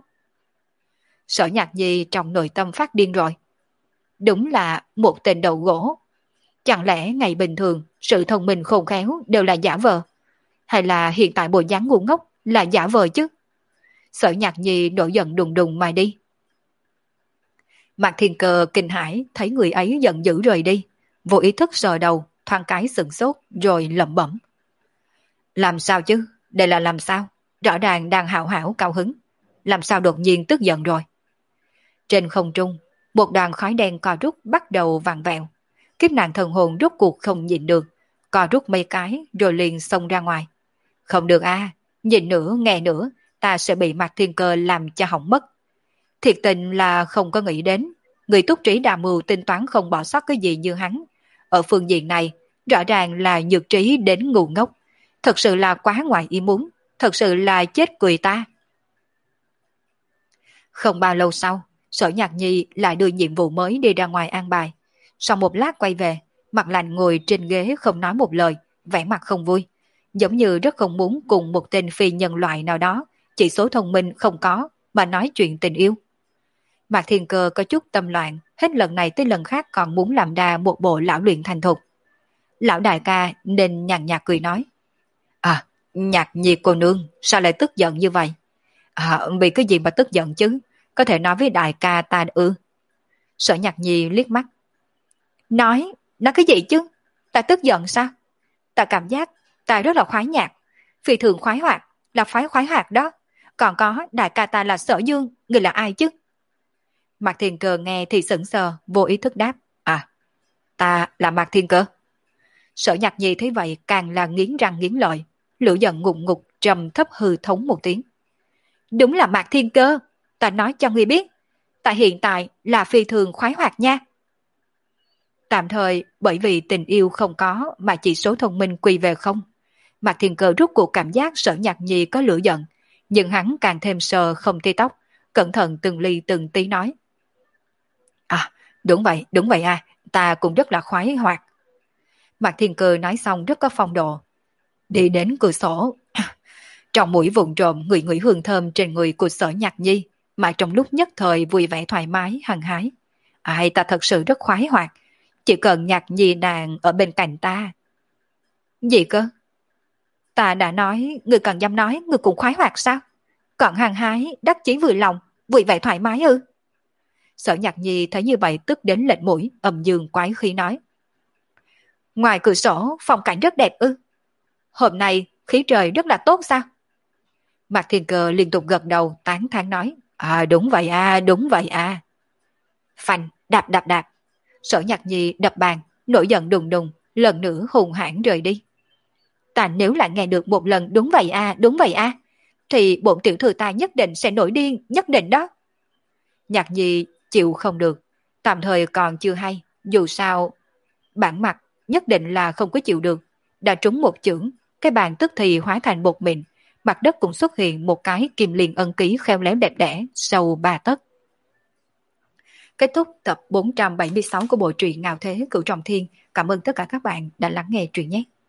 Sở Nhạc Nhi trong nội tâm phát điên rồi. Đúng là một tên đầu gỗ. Chẳng lẽ ngày bình thường sự thông minh khôn khéo đều là giả vờ? Hay là hiện tại bộ dáng ngu ngốc là giả vờ chứ? Sở Nhạc Nhi nổi giận đùng đùng mà đi. Mạc Thiên Cơ kinh hãi thấy người ấy giận dữ rời đi, vô ý thức sờ đầu, thoáng cái sửng sốt rồi lẩm bẩm. Làm sao chứ? Đây là làm sao? Rõ ràng đang hào hảo cao hứng. Làm sao đột nhiên tức giận rồi? Trên không trung, một đoàn khói đen co rút bắt đầu vặn vẹo. Kiếp nạn thần hồn rút cuộc không nhịn được, co rút mấy cái rồi liền xông ra ngoài. Không được a, nhìn nữa nghe nữa, ta sẽ bị Mạc Thiên Cơ làm cho hỏng mất. Thiệt tình là không có nghĩ đến, người túc trí đa mưu tính toán không bỏ sót cái gì như hắn. Ở phương diện này, rõ ràng là nhược trí đến ngu ngốc. Thật sự là quá ngoài ý muốn, thật sự là chết cười ta. Không bao lâu sau, Sở Nhạc Nhi lại đưa nhiệm vụ mới đi ra ngoài an bài. Sau một lát quay về, mặt lạnh ngồi trên ghế không nói một lời, vẻ mặt không vui. Giống như rất không muốn cùng một tên phi nhân loại nào đó, chỉ số thông minh không có, mà nói chuyện tình yêu. Mạc Thiên Cơ có chút tâm loạn, hết lần này tới lần khác còn muốn làm đà một bộ lão luyện thành thục. Lão đại ca nên nhàn nhạt cười nói. À, Nhạc Nhi cô nương, sao lại tức giận như vậy? À, vì cái gì mà tức giận chứ? Có thể nói với đại ca ta ư? Sở Nhạc Nhi liếc mắt. Nói, nói cái gì chứ? Ta tức giận sao? Ta cảm giác ta rất là khoái nhạc. Phi thường khoái hoạt, là phái khoái hoạt đó. Còn có đại ca ta là Sở Dương, người là ai chứ? Mạc Thiên Cơ nghe thì sững sờ, vô ý thức đáp. À, ta là Mạc Thiên Cơ. Sở Nhạc Nhi thấy vậy càng là nghiến răng nghiến lợi, lửa giận ngục ngục trầm thấp hư thống một tiếng. Đúng là Mạc Thiên Cơ, ta nói cho ngươi biết, ta hiện tại là phi thường khoái hoạt nha. Tạm thời bởi vì tình yêu không có mà chỉ số thông minh quy về không. Mạc Thiên Cơ rút cuộc cảm giác Sở Nhạc Nhi có lửa giận, Nhưng hắn càng thêm sờ không tì tóc, cẩn thận từng ly từng tí nói. À, đúng vậy, đúng vậy à, ta cũng rất là khoái hoạt. Mạc Thiên Cơ nói xong rất có phong độ. Đi đến cửa sổ, trong mũi vụn trộm người ngửi hương thơm trên người của Sở Nhạc Nhi, mà trong lúc nhất thời vui vẻ thoải mái, hăng hái. Ai ta thật sự rất khoái hoạt, chỉ cần Nhạc Nhi nàng ở bên cạnh ta. Gì cơ? Ta đã nói, người cần dám nói, người cũng khoái hoạt sao? Còn hăng hái, đắc chí vừa lòng, vui vẻ thoải mái ư? Sở Nhạc Nhi thấy như vậy tức đến lệch mũi, âm dương quái khí nói. Ngoài cửa sổ, phong cảnh rất đẹp ư? Hôm nay, khí trời rất là tốt sao? Mạc Thiên Cơ liên tục gật đầu, tán thán nói. À đúng vậy à, đúng vậy à. Phanh, đạp đạp đạp. Sở Nhạc Nhi đập bàn, nổi giận đùng đùng, lần nữa hùng hãn rời đi. Ta nếu lại nghe được một lần đúng vậy à, đúng vậy à, thì bổn tiểu thư ta nhất định sẽ nổi điên, nhất định đó. Nhạc Nhi chịu không được, tạm thời còn chưa hay, dù sao bản mặt nhất định là không có chịu được. Đã trúng một chưởng, cái bàn tức thì hóa thành bột mịn, mặt đất cũng xuất hiện một cái kim liền ân ký khéo léo đẹp đẽ sâu ba tấc. Kết thúc tập bốn trăm bảy mươi sáu của bộ truyện Ngạo Thế Cửu Trọng Thiên. Cảm ơn tất cả các bạn đã lắng nghe truyện nhé.